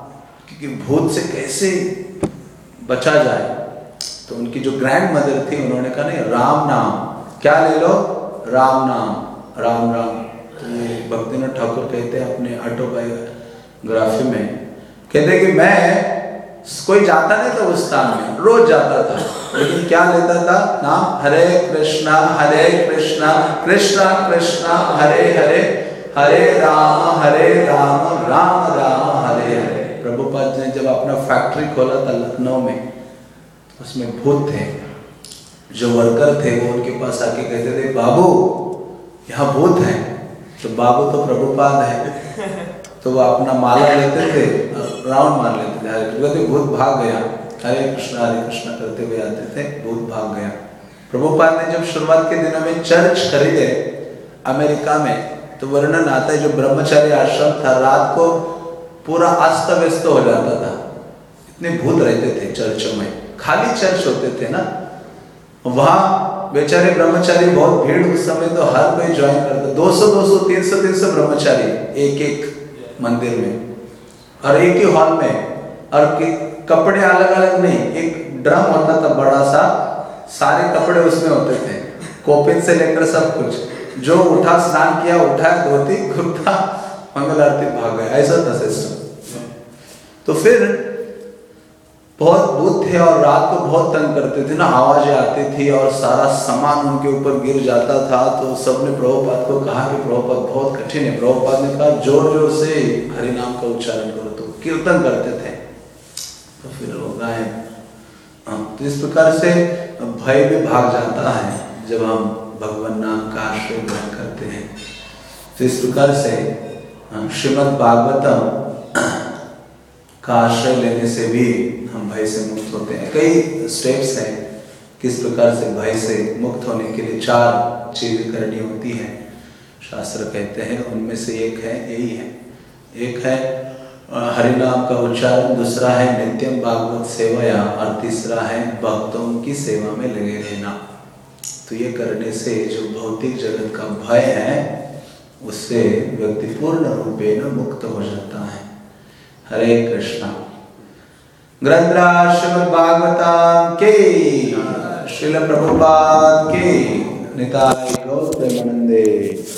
Speaker 1: क्योंकि भूत से कैसे बचा जाए। तो उनकी जो ग्रैंड मदर थी उन्होंने कहा नहीं, राम नाम, क्या ले लो, राम नाम, राम राम। तो ये भक्तिनाथ ठाकुर कहते हैं अपने ऑटोबायोग्राफी में, कहते कि मैं कोई जाता नहीं था उस स्थान में, रोज जाता था, लेकिन क्या लेता था नाम, हरे कृष्णा हरे कृष्णा कृष्णा कृष्णा हरे हरे, हरे राम हरे राम राम राम हरे हरे। प्रभुपाद ने जब अपना फैक्ट्री खोला था लखनऊ में, उसमें भूत थे, जो वर्कर थे वो उनके पास आके कहते थे बाबू यहाँ भूत है। तो बाबू तो प्रभुपाद है, तो वो अपना माला लेते थे, राउंड मार लेते थे, हरे कहते भूत भाग गया, हरे कृष्णा हरे कृष्णा करते हुए आते थे, भूत भाग गया। प्रभुपाद ने जब शुरुआत के दिनों में चर्च खरीदे अमेरिका में, तो वर्णन आता है जो ब्रह्मचारी आश्रम था रात को पूरा अस्त व्यस्त हो जाता था, इतने भूत रहते थे चर्चों में, खाली चर्च होते थे ना, वहां बेचारे ब्रह्मचारी बहुत भीड़, उस समय तो हर कोई ज्वाइन करता, दो सौ दो सौ तीन सौ तीन सौ ब्रह्मचारी एक एक मंदिर में और एक ही हॉल में, और कपड़े अलग अलग नहीं, एक ड्रम होता था बड़ा सा, सारे कपड़े उसमें होते थे, कोपिन से लेकर सब कुछ, जो उठा स्नान किया उठाया धोती कुर्ता मंगल आरती भाग गया, ऐसा था सिस्टम। तो फिर बहुत भूत थे और रात को बहुत तंग करते थे ना, आवाजें आती थी और सारा सामान उनके ऊपर गिर जाता था। तो सबने प्रभुपाद को कहा कि प्रभुपाद बहुत कठिन है। प्रभुपाद ने कहा जोर जोर से हरि नाम का उच्चारण करो, तो कीर्तन करते थे, तो फिर वो गाए। तो इस प्रकार से भय भी भाग जाता है जब हम भगवान नाम का आश्रय ग्रहण करते हैं। तो इस प्रकार से श्रीमद् भागवतम का आश्रय लेने से भी हम भय से मुक्त होते हैं। कई स्टेप्स हैं किस प्रकार से भय से मुक्त होने के लिए चार चीजें करनी होती हैं, शास्त्र कहते हैं, उनमें से एक है यही है, एक है हरि नाम का उच्चारण, दूसरा है नित्यम भागवत सेवाया, और तीसरा है भक्तों की सेवा में लगे रहना। तो ये करने से जो भौतिक जगत का भय है उससे व्यक्ति पूर्ण रूपेण मुक्त हो जाता है। हरे कृष्णा। ग्रंथराज श्रीमद् भागवतम के, श्रील प्रभुपाद के, निताय गौर प्रेमानंदे।